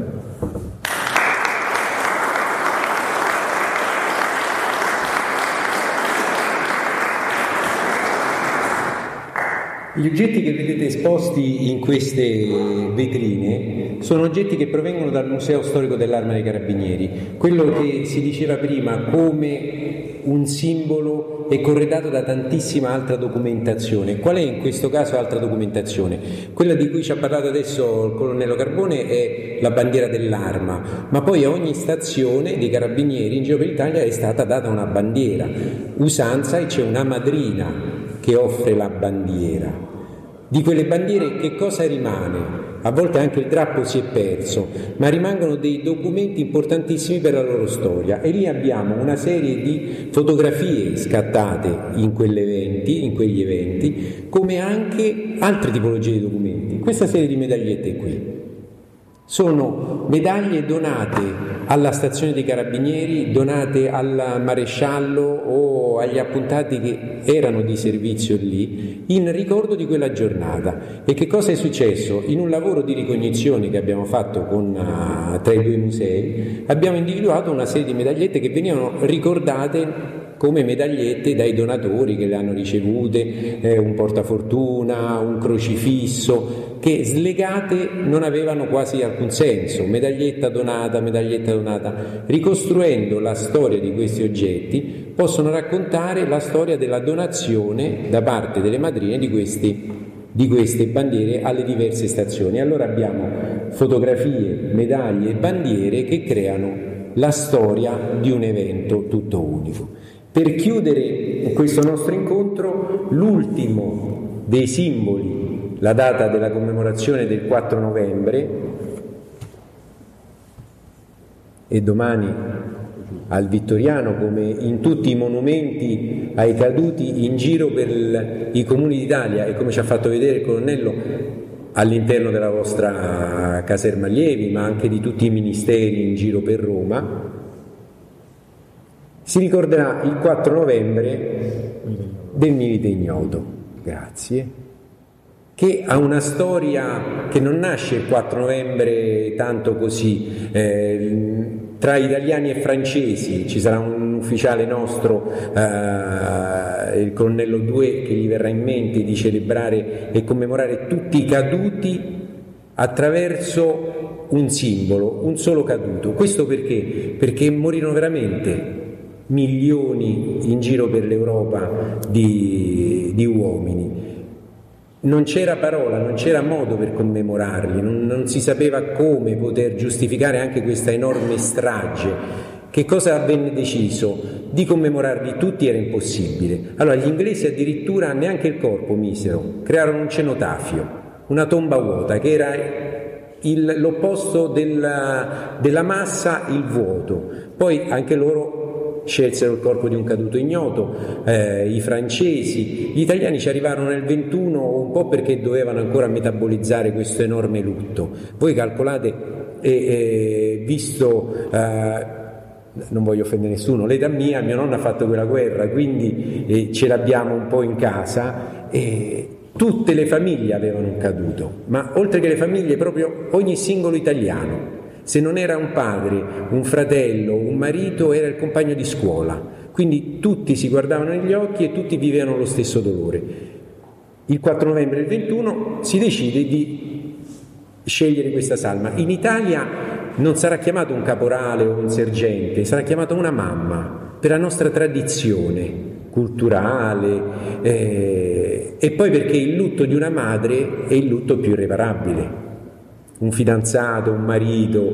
Gli oggetti che vedete esposti in queste vetrine sono oggetti che provengono dal Museo Storico dell'Arma dei Carabinieri, quello che si diceva prima come un simbolo è corredato da tantissima altra documentazione. Qual è in questo caso altra documentazione? Quella di cui ci ha parlato adesso il colonnello Carbone è la bandiera dell'Arma, ma poi a ogni stazione dei Carabinieri in giro per l'Italia è stata data una bandiera, usanza, e c'è una madrina che offre la bandiera. Di quelle bandiere che cosa rimane? A volte anche il drappo si è perso, ma rimangono dei documenti importantissimi per la loro storia, e lì abbiamo una serie di fotografie scattate in, eventi, in quegli eventi, come anche altre tipologie di documenti. Questa serie di medagliette qui sono medaglie donate alla stazione dei Carabinieri, donate al maresciallo o agli appuntati che erano di servizio lì in ricordo di quella giornata. E che cosa è successo? In un lavoro di ricognizione che abbiamo fatto con, uh, tra i due musei, abbiamo individuato una serie di medagliette che venivano ricordate come medagliette dai donatori che le hanno ricevute, eh, un portafortuna, un crocifisso, che slegate non avevano quasi alcun senso, medaglietta donata, medaglietta donata. Ricostruendo la storia di questi oggetti possono raccontare la storia della donazione da parte delle madrine di questi, di queste bandiere alle diverse stazioni. Allora abbiamo fotografie, medaglie e bandiere che creano la storia di un evento tutto unico. Per chiudere questo nostro incontro, l'ultimo dei simboli, la data della commemorazione del quattro novembre, e domani al Vittoriano, come in tutti i monumenti ai caduti in giro per i comuni d'Italia, e come ci ha fatto vedere il colonnello all'interno della vostra caserma allievi, ma anche di tutti i ministeri in giro per Roma, si ricorderà il quattro novembre del Milite Ignoto, grazie, che ha una storia che non nasce il quattro novembre tanto così. Eh, tra italiani e francesi ci sarà un ufficiale nostro, eh, il colonnello Doué, che gli verrà in mente di celebrare e commemorare tutti i caduti attraverso un simbolo, un solo caduto. Questo perché? Perché morirono veramente milioni in giro per l'Europa di, di uomini. Non c'era parola, non c'era modo per commemorarli, non, non si sapeva come poter giustificare anche questa enorme strage. Che cosa venne deciso? Di commemorarli tutti era impossibile. Allora gli inglesi addirittura neanche il corpo misero, crearono un cenotafio, una tomba vuota, che era il, l'opposto della, della massa, il vuoto. Poi anche loro scelsero il corpo di un caduto ignoto, eh, i francesi, gli italiani ci arrivarono nel ventuno un po' perché dovevano ancora metabolizzare questo enorme lutto. Voi calcolate, eh, eh, visto, eh, non voglio offendere nessuno, l'età mia, mio nonno ha fatto quella guerra, quindi eh, ce l'abbiamo un po' in casa, e tutte le famiglie avevano un caduto, ma oltre che le famiglie proprio ogni singolo italiano. Se non era un padre, un fratello, un marito, era il compagno di scuola. Quindi tutti si guardavano negli occhi e tutti vivevano lo stesso dolore. Il quattro novembre del ventuno si decide di scegliere questa salma. In Italia non sarà chiamato un caporale o un sergente, sarà chiamata una mamma, per la nostra tradizione culturale, eh, e poi perché il lutto di una madre è il lutto più irreparabile. Un fidanzato, un marito,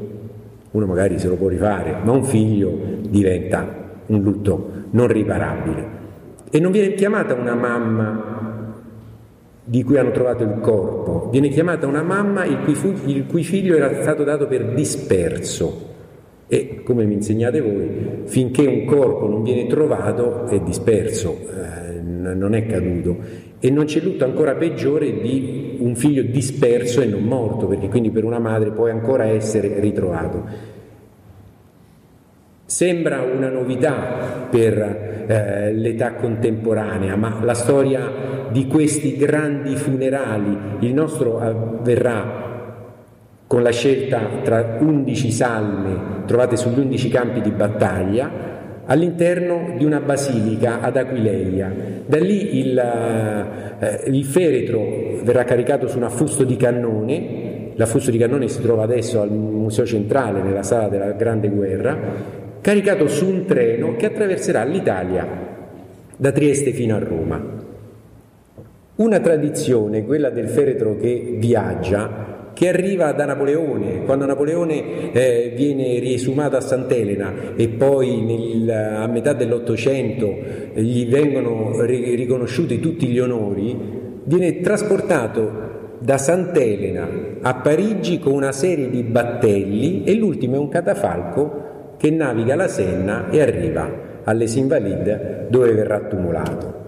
uno magari se lo può rifare, ma un figlio diventa un lutto non riparabile. E non viene chiamata una mamma di cui hanno trovato il corpo, viene chiamata una mamma il cui, fu, il cui figlio era stato dato per disperso. E come mi insegnate voi, finché un corpo non viene trovato è disperso, eh, non è caduto. E non c'è lutto ancora peggiore di un figlio disperso e non morto, perché quindi per una madre può ancora essere ritrovato. Sembra una novità per eh, l'età contemporanea, ma la storia di questi grandi funerali, il nostro avverrà con la scelta tra undici salme trovate sugli undici campi di battaglia, all'interno di una basilica ad Aquileia. Da lì il, eh, il feretro verrà caricato su un affusto di cannone. L'affusto di cannone si trova adesso al Museo Centrale, nella sala della Grande Guerra, caricato su un treno che attraverserà l'Italia da Trieste fino a Roma. Una tradizione, quella del feretro che viaggia, che arriva da Napoleone. Quando Napoleone eh, viene riesumato a Sant'Elena e poi nel, a metà dell'Ottocento gli vengono ri- riconosciuti tutti gli onori, viene trasportato da Sant'Elena a Parigi con una serie di battelli e l'ultimo è un catafalco che naviga la Senna e arriva alle Invalides, dove verrà tumulato.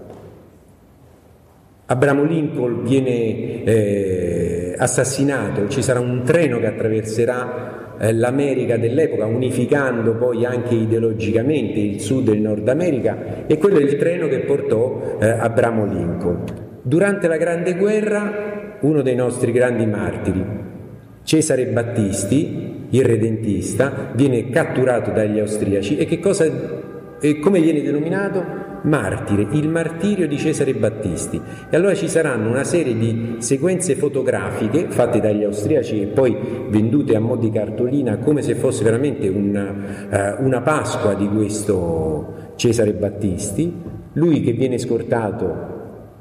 Abramo Lincoln viene eh, assassinato, ci sarà un treno che attraverserà eh, l'America dell'epoca, unificando poi anche ideologicamente il Sud e il Nord America, e quello è il treno che portò eh, Abramo Lincoln. Durante la Grande Guerra, uno dei nostri grandi martiri, Cesare Battisti, il Redentista, viene catturato dagli austriaci e che cosa, e come viene denominato? Martire, il martirio di Cesare Battisti. E allora ci saranno una serie di sequenze fotografiche fatte dagli austriaci e poi vendute a mo' di cartolina come se fosse veramente una, uh, una Pasqua di questo Cesare Battisti, lui che viene scortato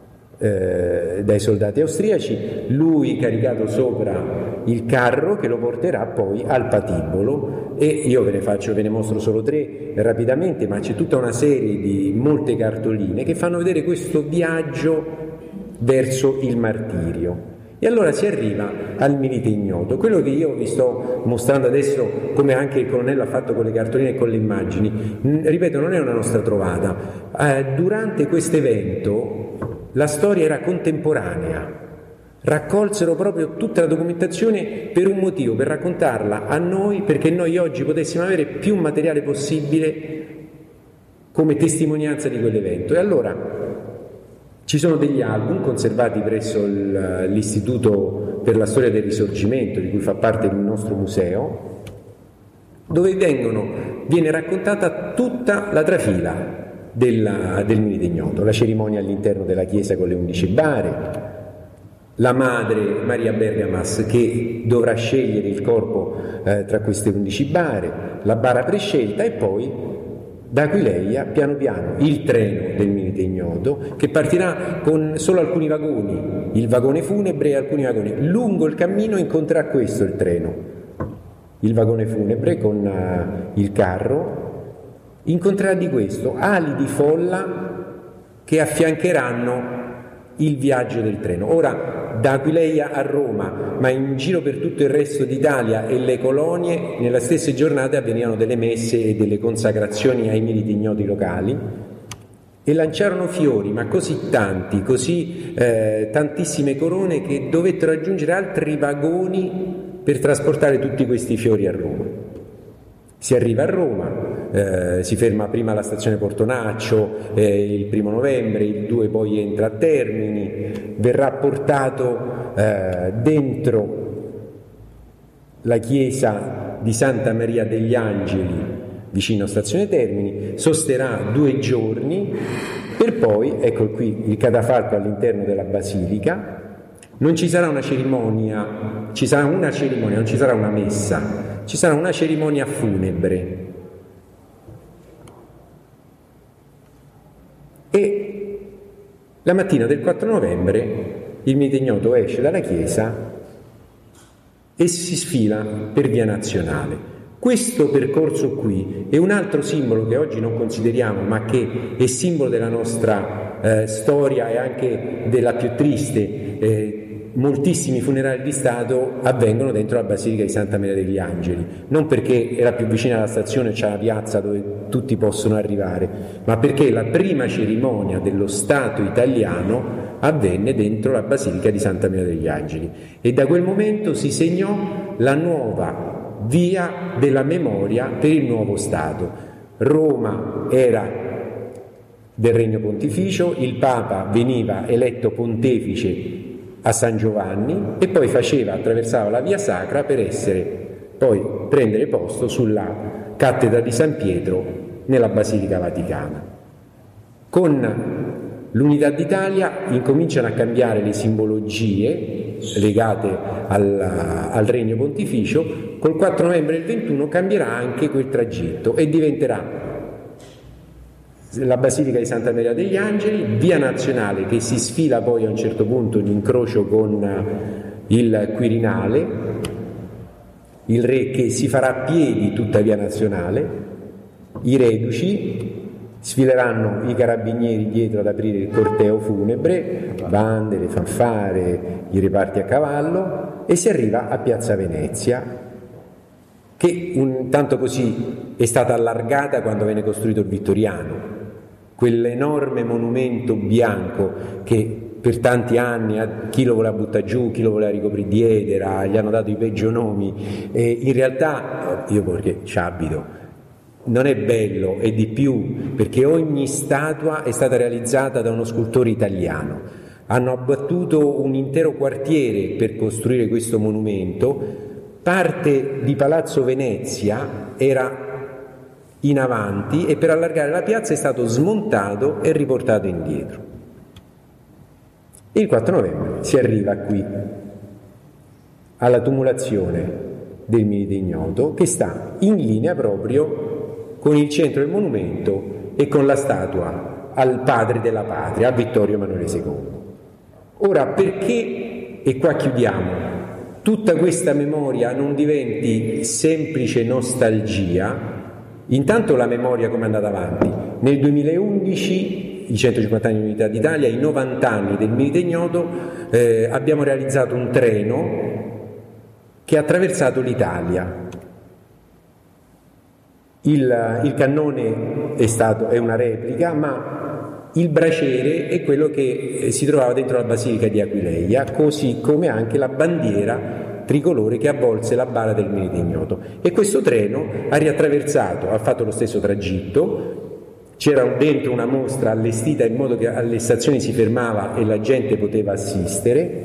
eh, dai soldati austriaci, lui caricato sopra il carro che lo porterà poi al patibolo. E io ve ne faccio, ve ne mostro solo tre rapidamente, ma c'è tutta una serie di molte cartoline che fanno vedere questo viaggio verso il martirio. E allora si arriva al Milite Ignoto. Quello che io vi sto mostrando adesso, come anche il colonnello ha fatto con le cartoline e con le immagini, ripeto, non è una nostra trovata. Eh, durante questo evento la storia era contemporanea. Raccolsero proprio tutta la documentazione per un motivo, per raccontarla a noi, perché noi oggi potessimo avere più materiale possibile come testimonianza di quell'evento. E allora ci sono degli album conservati presso il, l'Istituto per la Storia del Risorgimento, di cui fa parte il nostro museo, dove vengono, viene raccontata tutta la trafila della, del Milite Ignoto, la cerimonia all'interno della chiesa con le undici bare, la madre Maria Bergamas che dovrà scegliere il corpo eh, tra queste undici bare, la bara prescelta, e poi da Aquileia piano piano il treno del Milite Ignoto che partirà con solo alcuni vagoni, il vagone funebre e alcuni vagoni. Lungo il cammino incontrerà questo il treno, il vagone funebre con uh, il carro, incontrerà di questo ali di folla che affiancheranno il viaggio del treno. Ora, da Aquileia a Roma, ma in giro per tutto il resto d'Italia e le colonie, nelle stesse giornate avvenivano delle messe e delle consacrazioni ai militi ignoti locali, e lanciarono fiori, ma così tanti, così eh, tantissime corone, che dovettero aggiungere altri vagoni per trasportare tutti questi fiori a Roma. Si arriva a Roma, eh, si ferma prima alla stazione Portonaccio eh, il primo novembre, il due poi entra a Termini, verrà portato eh, dentro la chiesa di Santa Maria degli Angeli vicino a stazione Termini, sosterrà due giorni per poi, ecco qui il catafalco all'interno della basilica. Non ci sarà una cerimonia, ci sarà una cerimonia, non ci sarà una messa, ci sarà una cerimonia funebre. E la mattina del quattro novembre il Milite Ignoto esce dalla chiesa e si sfila per via Nazionale. Questo percorso qui è un altro simbolo che oggi non consideriamo, ma che è simbolo della nostra eh, storia e anche della più triste. Eh, moltissimi funerali di Stato avvengono dentro la Basilica di Santa Maria degli Angeli, non perché era più vicina alla stazione, c'è la piazza dove tutti possono arrivare, ma perché la prima cerimonia dello Stato italiano avvenne dentro la Basilica di Santa Maria degli Angeli, e da quel momento si segnò la nuova via della memoria per il nuovo Stato. Roma era del Regno Pontificio, il Papa veniva eletto pontefice a San Giovanni e poi faceva, attraversava la via sacra per essere, poi prendere posto sulla cattedra di San Pietro nella Basilica Vaticana. Con l'Unità d'Italia incominciano a cambiare le simbologie legate al, al Regno Pontificio. Col quattro novembre del ventuno cambierà anche quel tragitto e diventerà la Basilica di Santa Maria degli Angeli, via nazionale che si sfila poi a un certo punto in incrocio con il Quirinale, il re che si farà a piedi tutta via nazionale, i reduci, sfileranno i carabinieri dietro ad aprire il corteo funebre, bande, le fanfare, i reparti a cavallo, e si arriva a Piazza Venezia, che un, tanto così è stata allargata quando venne costruito il Vittoriano, quell'enorme monumento bianco che per tanti anni chi lo voleva buttare giù, chi lo voleva ricoprire di edera, gli hanno dato i peggio nomi, e in realtà, io perché ci abito, non è bello, è di più, perché ogni statua è stata realizzata da uno scultore italiano. Hanno abbattuto un intero quartiere per costruire questo monumento. Parte di Palazzo Venezia era in avanti e per allargare la piazza è stato smontato e riportato indietro. Il quattro novembre si arriva qui alla tumulazione del Milite Ignoto, che sta in linea proprio con il centro del monumento e con la statua al padre della patria, a Vittorio Emanuele secondo. Ora, perché, e qua chiudiamo, tutta questa memoria non diventi semplice nostalgia? Intanto la memoria come è andata avanti. Nel duemilaundici, i centocinquanta anni di Unità d'Italia, i novanta anni del Milite Ignoto, eh, abbiamo realizzato un treno che ha attraversato l'Italia. Il, il cannone è, stato, è una replica, ma il braciere è quello che si trovava dentro la Basilica di Aquileia, così come anche la bandiera tricolore che avvolse la bara del Milite Ignoto. E questo treno ha riattraversato, ha fatto lo stesso tragitto, c'era dentro una mostra allestita in modo che alle stazioni si fermava e la gente poteva assistere.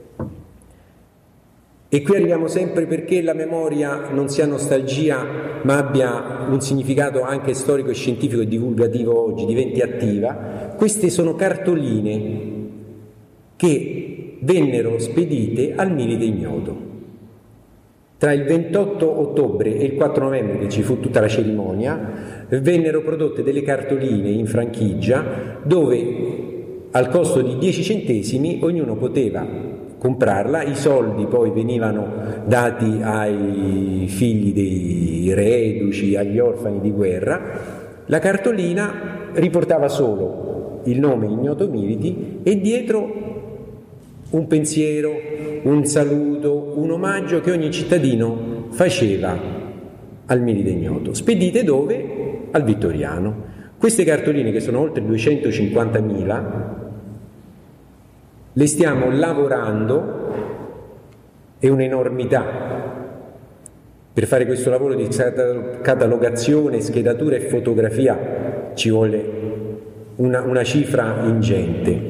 E qui arriviamo sempre perché la memoria non sia nostalgia ma abbia un significato anche storico e scientifico e divulgativo oggi, diventi attiva. Queste sono cartoline che vennero spedite al Milite Ignoto. Tra il ventotto ottobre e il quattro novembre, che ci fu tutta la cerimonia, vennero prodotte delle cartoline in franchigia dove al costo di dieci centesimi ognuno poteva comprarla. I soldi poi venivano dati ai figli dei reduci, agli orfani di guerra. La cartolina riportava solo il nome Ignoto Militi e dietro un pensiero, un saluto, un omaggio che ogni cittadino faceva al Milite Ignoto. Spedite dove? Al Vittoriano. Queste cartoline, che sono oltre duecentocinquantamila, le stiamo lavorando, è un'enormità. Per fare questo lavoro di catalogazione, schedatura e fotografia ci vuole una, una cifra ingente.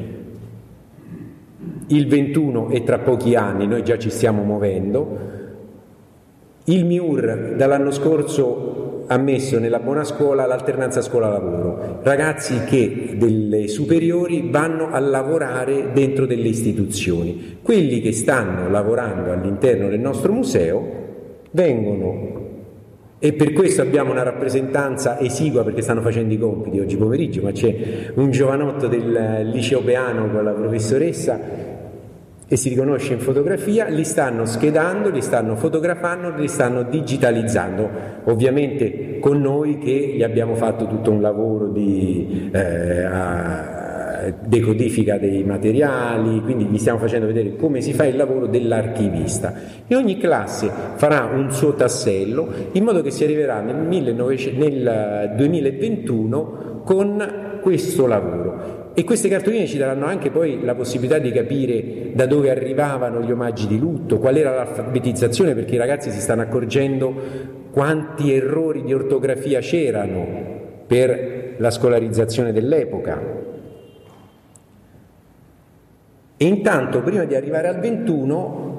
Il ventuno è tra pochi anni, noi già ci stiamo muovendo. Il M I U R dall'anno scorso ha messo nella buona scuola l'alternanza scuola-lavoro, ragazzi che delle superiori vanno a lavorare dentro delle istituzioni. Quelli che stanno lavorando all'interno del nostro museo vengono, e per questo abbiamo una rappresentanza esigua perché stanno facendo i compiti oggi pomeriggio, ma c'è un giovanotto del liceo Peano con la professoressa e si riconosce in fotografia, li stanno schedando, li stanno fotografando, li stanno digitalizzando, ovviamente con noi che gli abbiamo fatto tutto un lavoro di eh, a, decodifica dei materiali, quindi gli stiamo facendo vedere come si fa il lavoro dell'archivista, e ogni classe farà un suo tassello in modo che si arriverà nel, millenovecento, nel duemilaventuno con questo lavoro. E queste cartoline ci daranno anche poi la possibilità di capire da dove arrivavano gli omaggi di lutto, qual era l'alfabetizzazione, perché i ragazzi si stanno accorgendo quanti errori di ortografia c'erano per la scolarizzazione dell'epoca. E intanto, prima di arrivare al ventuno,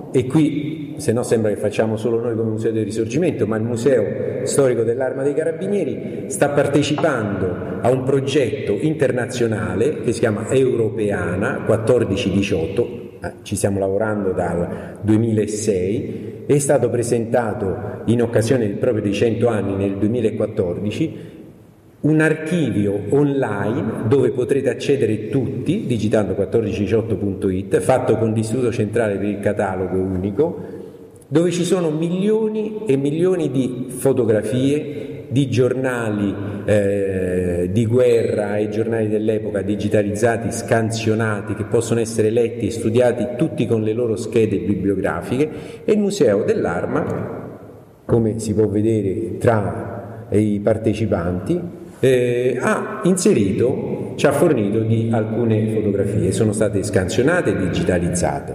e qui se no sembra che facciamo solo noi come Museo del Risorgimento, ma il Museo Storico dell'Arma dei Carabinieri sta partecipando a un progetto internazionale che si chiama Europeana quattordici diciotto, eh, ci stiamo lavorando dal duemilasei, è stato presentato in occasione proprio dei cento anni nel duemilaquattordici, un archivio online dove potrete accedere tutti digitando quattordici diciotto punto it, fatto con l'Istituto Centrale per il Catalogo Unico, dove ci sono milioni e milioni di fotografie di giornali eh, di guerra e giornali dell'epoca digitalizzati, scansionati, che possono essere letti e studiati tutti con le loro schede bibliografiche, e il Museo dell'Arma, come si può vedere tra i partecipanti, Eh, ha inserito, ci ha fornito di alcune fotografie, sono state scansionate e digitalizzate.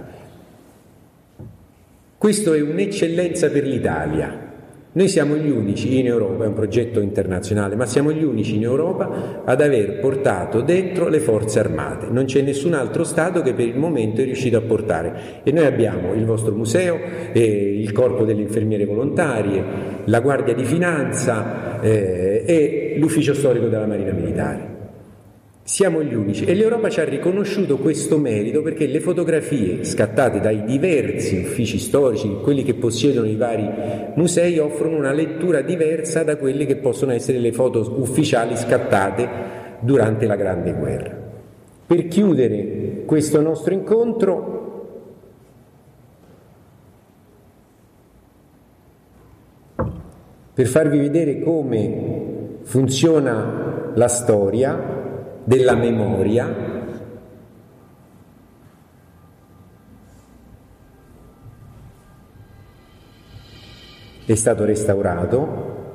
Questo è un'eccellenza per l'Italia. Noi siamo gli unici in Europa, è un progetto internazionale, ma siamo gli unici in Europa ad aver portato dentro le forze armate. Non c'è nessun altro Stato che per il momento è riuscito a portare. E noi abbiamo il vostro museo, eh, il corpo delle infermiere volontarie, la Guardia di Finanza eh, e l'Ufficio Storico della Marina Militare. Siamo gli unici, e l'Europa ci ha riconosciuto questo merito perché le fotografie scattate dai diversi uffici storici, quelli che possiedono i vari musei, offrono una lettura diversa da quelle che possono essere le foto ufficiali scattate durante la Grande Guerra. Per chiudere questo nostro incontro, per farvi vedere come funziona la storia della memoria, è stato restaurato,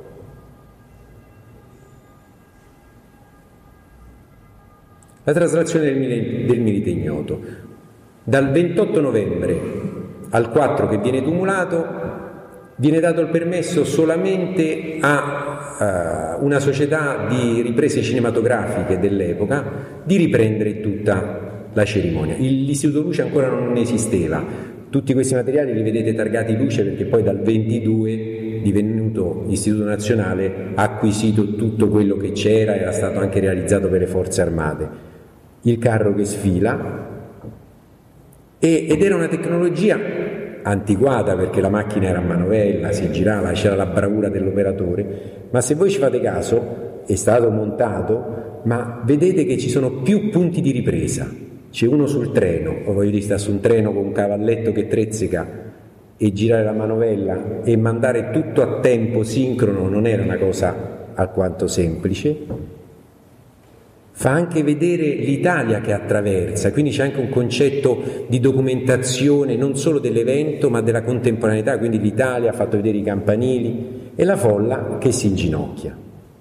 la traslazione del, mil- del Milite Ignoto. Dal ventotto novembre al quattro che viene tumulato viene dato il permesso solamente a uh, una società di riprese cinematografiche dell'epoca di riprendere tutta la cerimonia. L'Istituto Luce ancora non esisteva, tutti questi materiali li vedete targati Luce perché poi dal ventidue, divenuto Istituto Nazionale, ha acquisito tutto quello che c'era, era stato anche realizzato per le forze armate. Il carro che sfila, e, ed era una tecnologia antiquata perché la macchina era a manovella, si girava, c'era la bravura dell'operatore, ma se voi ci fate caso è stato montato, ma vedete che ci sono più punti di ripresa. C'è uno sul treno, o voglio dire, sta su un treno con un cavalletto che trezzica e girare la manovella e mandare tutto a tempo sincrono non era una cosa alquanto semplice. Fa anche vedere l'Italia che attraversa, quindi c'è anche un concetto di documentazione non solo dell'evento ma della contemporaneità, quindi l'Italia ha fatto vedere i campanili e la folla che si inginocchia.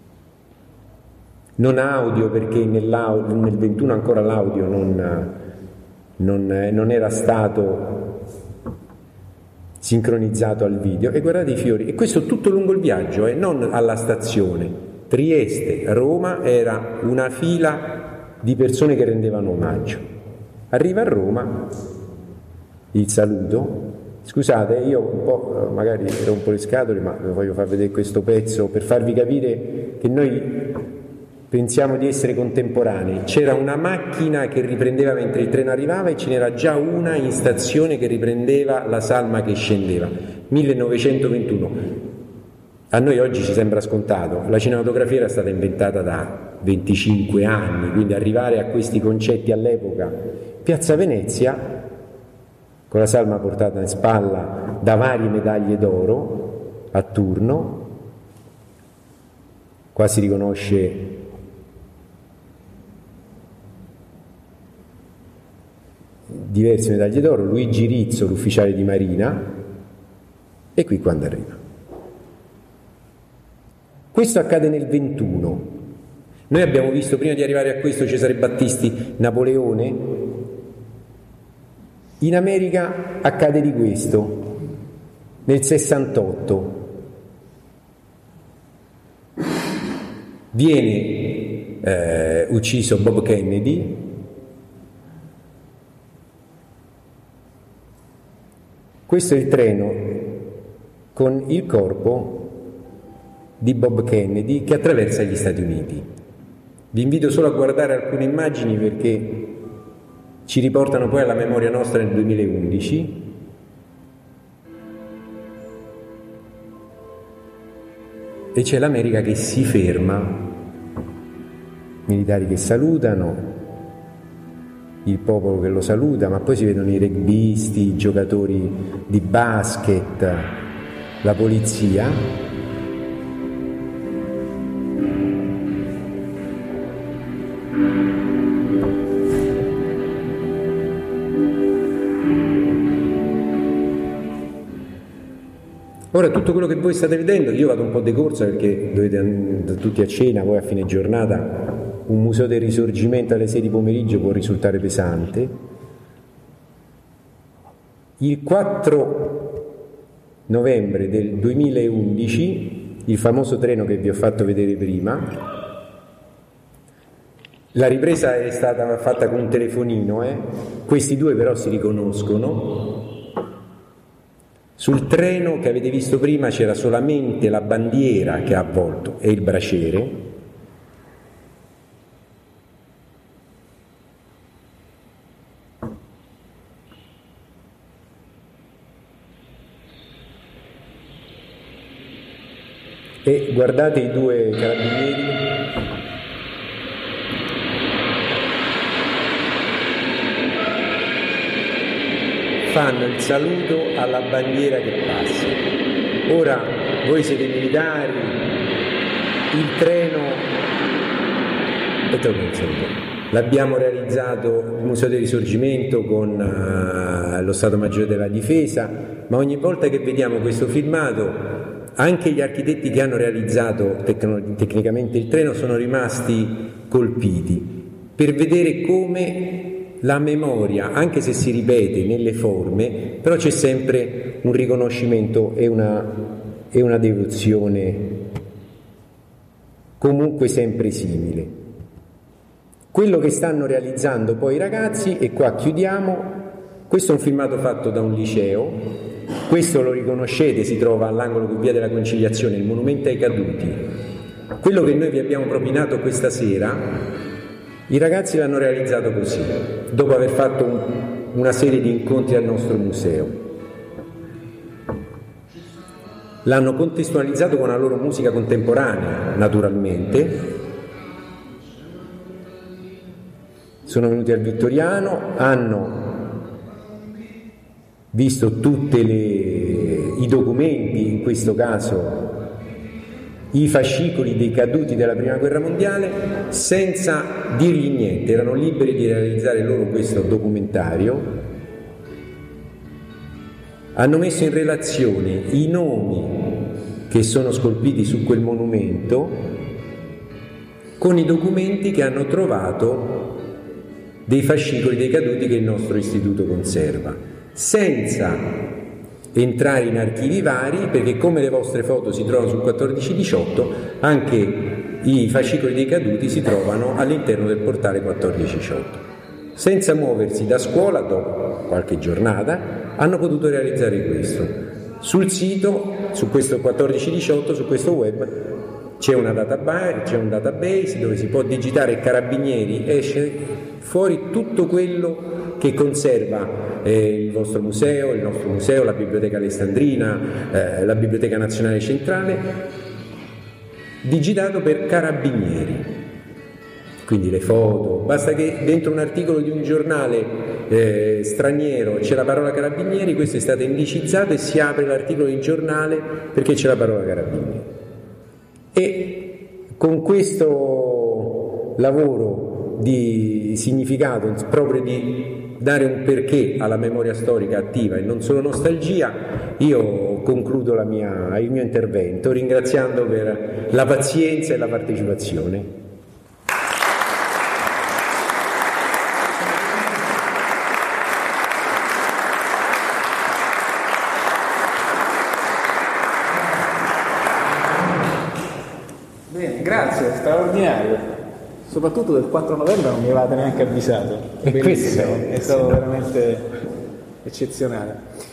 Non audio perché nel ventuno ancora l'audio non, non, non era stato sincronizzato al video, e guardate i fiori, e questo tutto lungo il viaggio, eh, non alla stazione. Trieste, Roma, era una fila di persone che rendevano omaggio. Arriva a Roma, il saluto. Scusate, io un po' magari rompo le scatole, ma voglio far vedere questo pezzo per farvi capire che noi pensiamo di essere contemporanei. C'era una macchina che riprendeva mentre il treno arrivava e ce n'era già una in stazione che riprendeva la salma che scendeva. millenovecentoventuno. A noi oggi ci sembra scontato, la cinematografia era stata inventata da venticinque anni, quindi arrivare a questi concetti all'epoca. Piazza Venezia, con la salma portata in spalla da varie medaglie d'oro a turno, qua si riconosce diverse medaglie d'oro, Luigi Rizzo, l'ufficiale di marina, e qui quando arriva. Questo accade nel ventuno. Noi abbiamo visto prima di arrivare a questo Cesare Battisti, Napoleone. In America accade di questo nel sessantotto. Viene eh, ucciso Bob Kennedy. Questo è il treno con il corpo di Bob Kennedy che attraversa gli Stati Uniti. Vi invito solo a guardare alcune immagini perché ci riportano poi alla memoria nostra nel duemilaundici. E c'è l'America che si ferma, militari che salutano, il popolo che lo saluta, ma poi si vedono i rugbyisti, i giocatori di basket, la polizia. Ora tutto quello che voi state vedendo, io vado un po' di corsa perché dovete andare tutti a cena, poi a fine giornata un museo del Risorgimento alle sei di pomeriggio può risultare pesante. Il quattro novembre del duemilaundici, il famoso treno che vi ho fatto vedere prima, la ripresa è stata fatta con un telefonino, eh? Questi due però si riconoscono. Sul treno che avete visto prima c'era solamente la bandiera che ha avvolto e il braciere. E guardate i due carabinieri. Fanno il saluto alla bandiera che passa. Ora voi siete militari, il treno e torno il saluto. L'abbiamo realizzato il Museo del Risorgimento con uh, lo Stato Maggiore della Difesa, ma ogni volta che vediamo questo filmato anche gli architetti che hanno realizzato tecno- tecnicamente il treno sono rimasti colpiti per vedere come la memoria, anche se si ripete nelle forme, però c'è sempre un riconoscimento e una, e una devozione comunque sempre simile. Quello che stanno realizzando poi i ragazzi, e qua chiudiamo, questo è un filmato fatto da un liceo, questo lo riconoscete, si trova all'angolo con Via della Conciliazione, il monumento ai caduti. Quello che noi vi abbiamo propinato questa sera, i ragazzi l'hanno realizzato così, dopo aver fatto un, una serie di incontri al nostro museo. L'hanno contestualizzato con la loro musica contemporanea, naturalmente. Sono venuti al Vittoriano, hanno visto tutti i documenti, in questo caso i fascicoli dei caduti della prima guerra mondiale, senza dirgli niente, erano liberi di realizzare loro questo documentario. Hanno messo in relazione i nomi che sono scolpiti su quel monumento con i documenti che hanno trovato dei fascicoli dei caduti che il nostro istituto conserva, senza entrare in archivi vari, perché come le vostre foto si trovano sul quattordici diciotto, anche i fascicoli dei caduti si trovano all'interno del portale quattordici diciotto. Senza muoversi da scuola, dopo qualche giornata, hanno potuto realizzare questo. Sul sito, su questo quattordici diciotto, su questo web, c'è una database, c'è un database dove si può digitare Carabinieri, esce fuori tutto quello che conserva eh, il vostro museo, il nostro museo, la Biblioteca Alessandrina, eh, la Biblioteca Nazionale Centrale, digitato per Carabinieri. Quindi le foto, basta che dentro un articolo di un giornale eh, straniero c'è la parola Carabinieri, questo è stato indicizzato e si apre l'articolo di giornale perché c'è la parola Carabinieri. E con questo lavoro di significato, proprio di dare un perché alla memoria storica attiva e non solo nostalgia, io concludo la mia, il mio intervento ringraziando per la pazienza e la partecipazione. Bene, grazie, straordinario. Soprattutto del quattro novembre non mi avevate neanche avvisato. E questo è stato veramente eccezionale.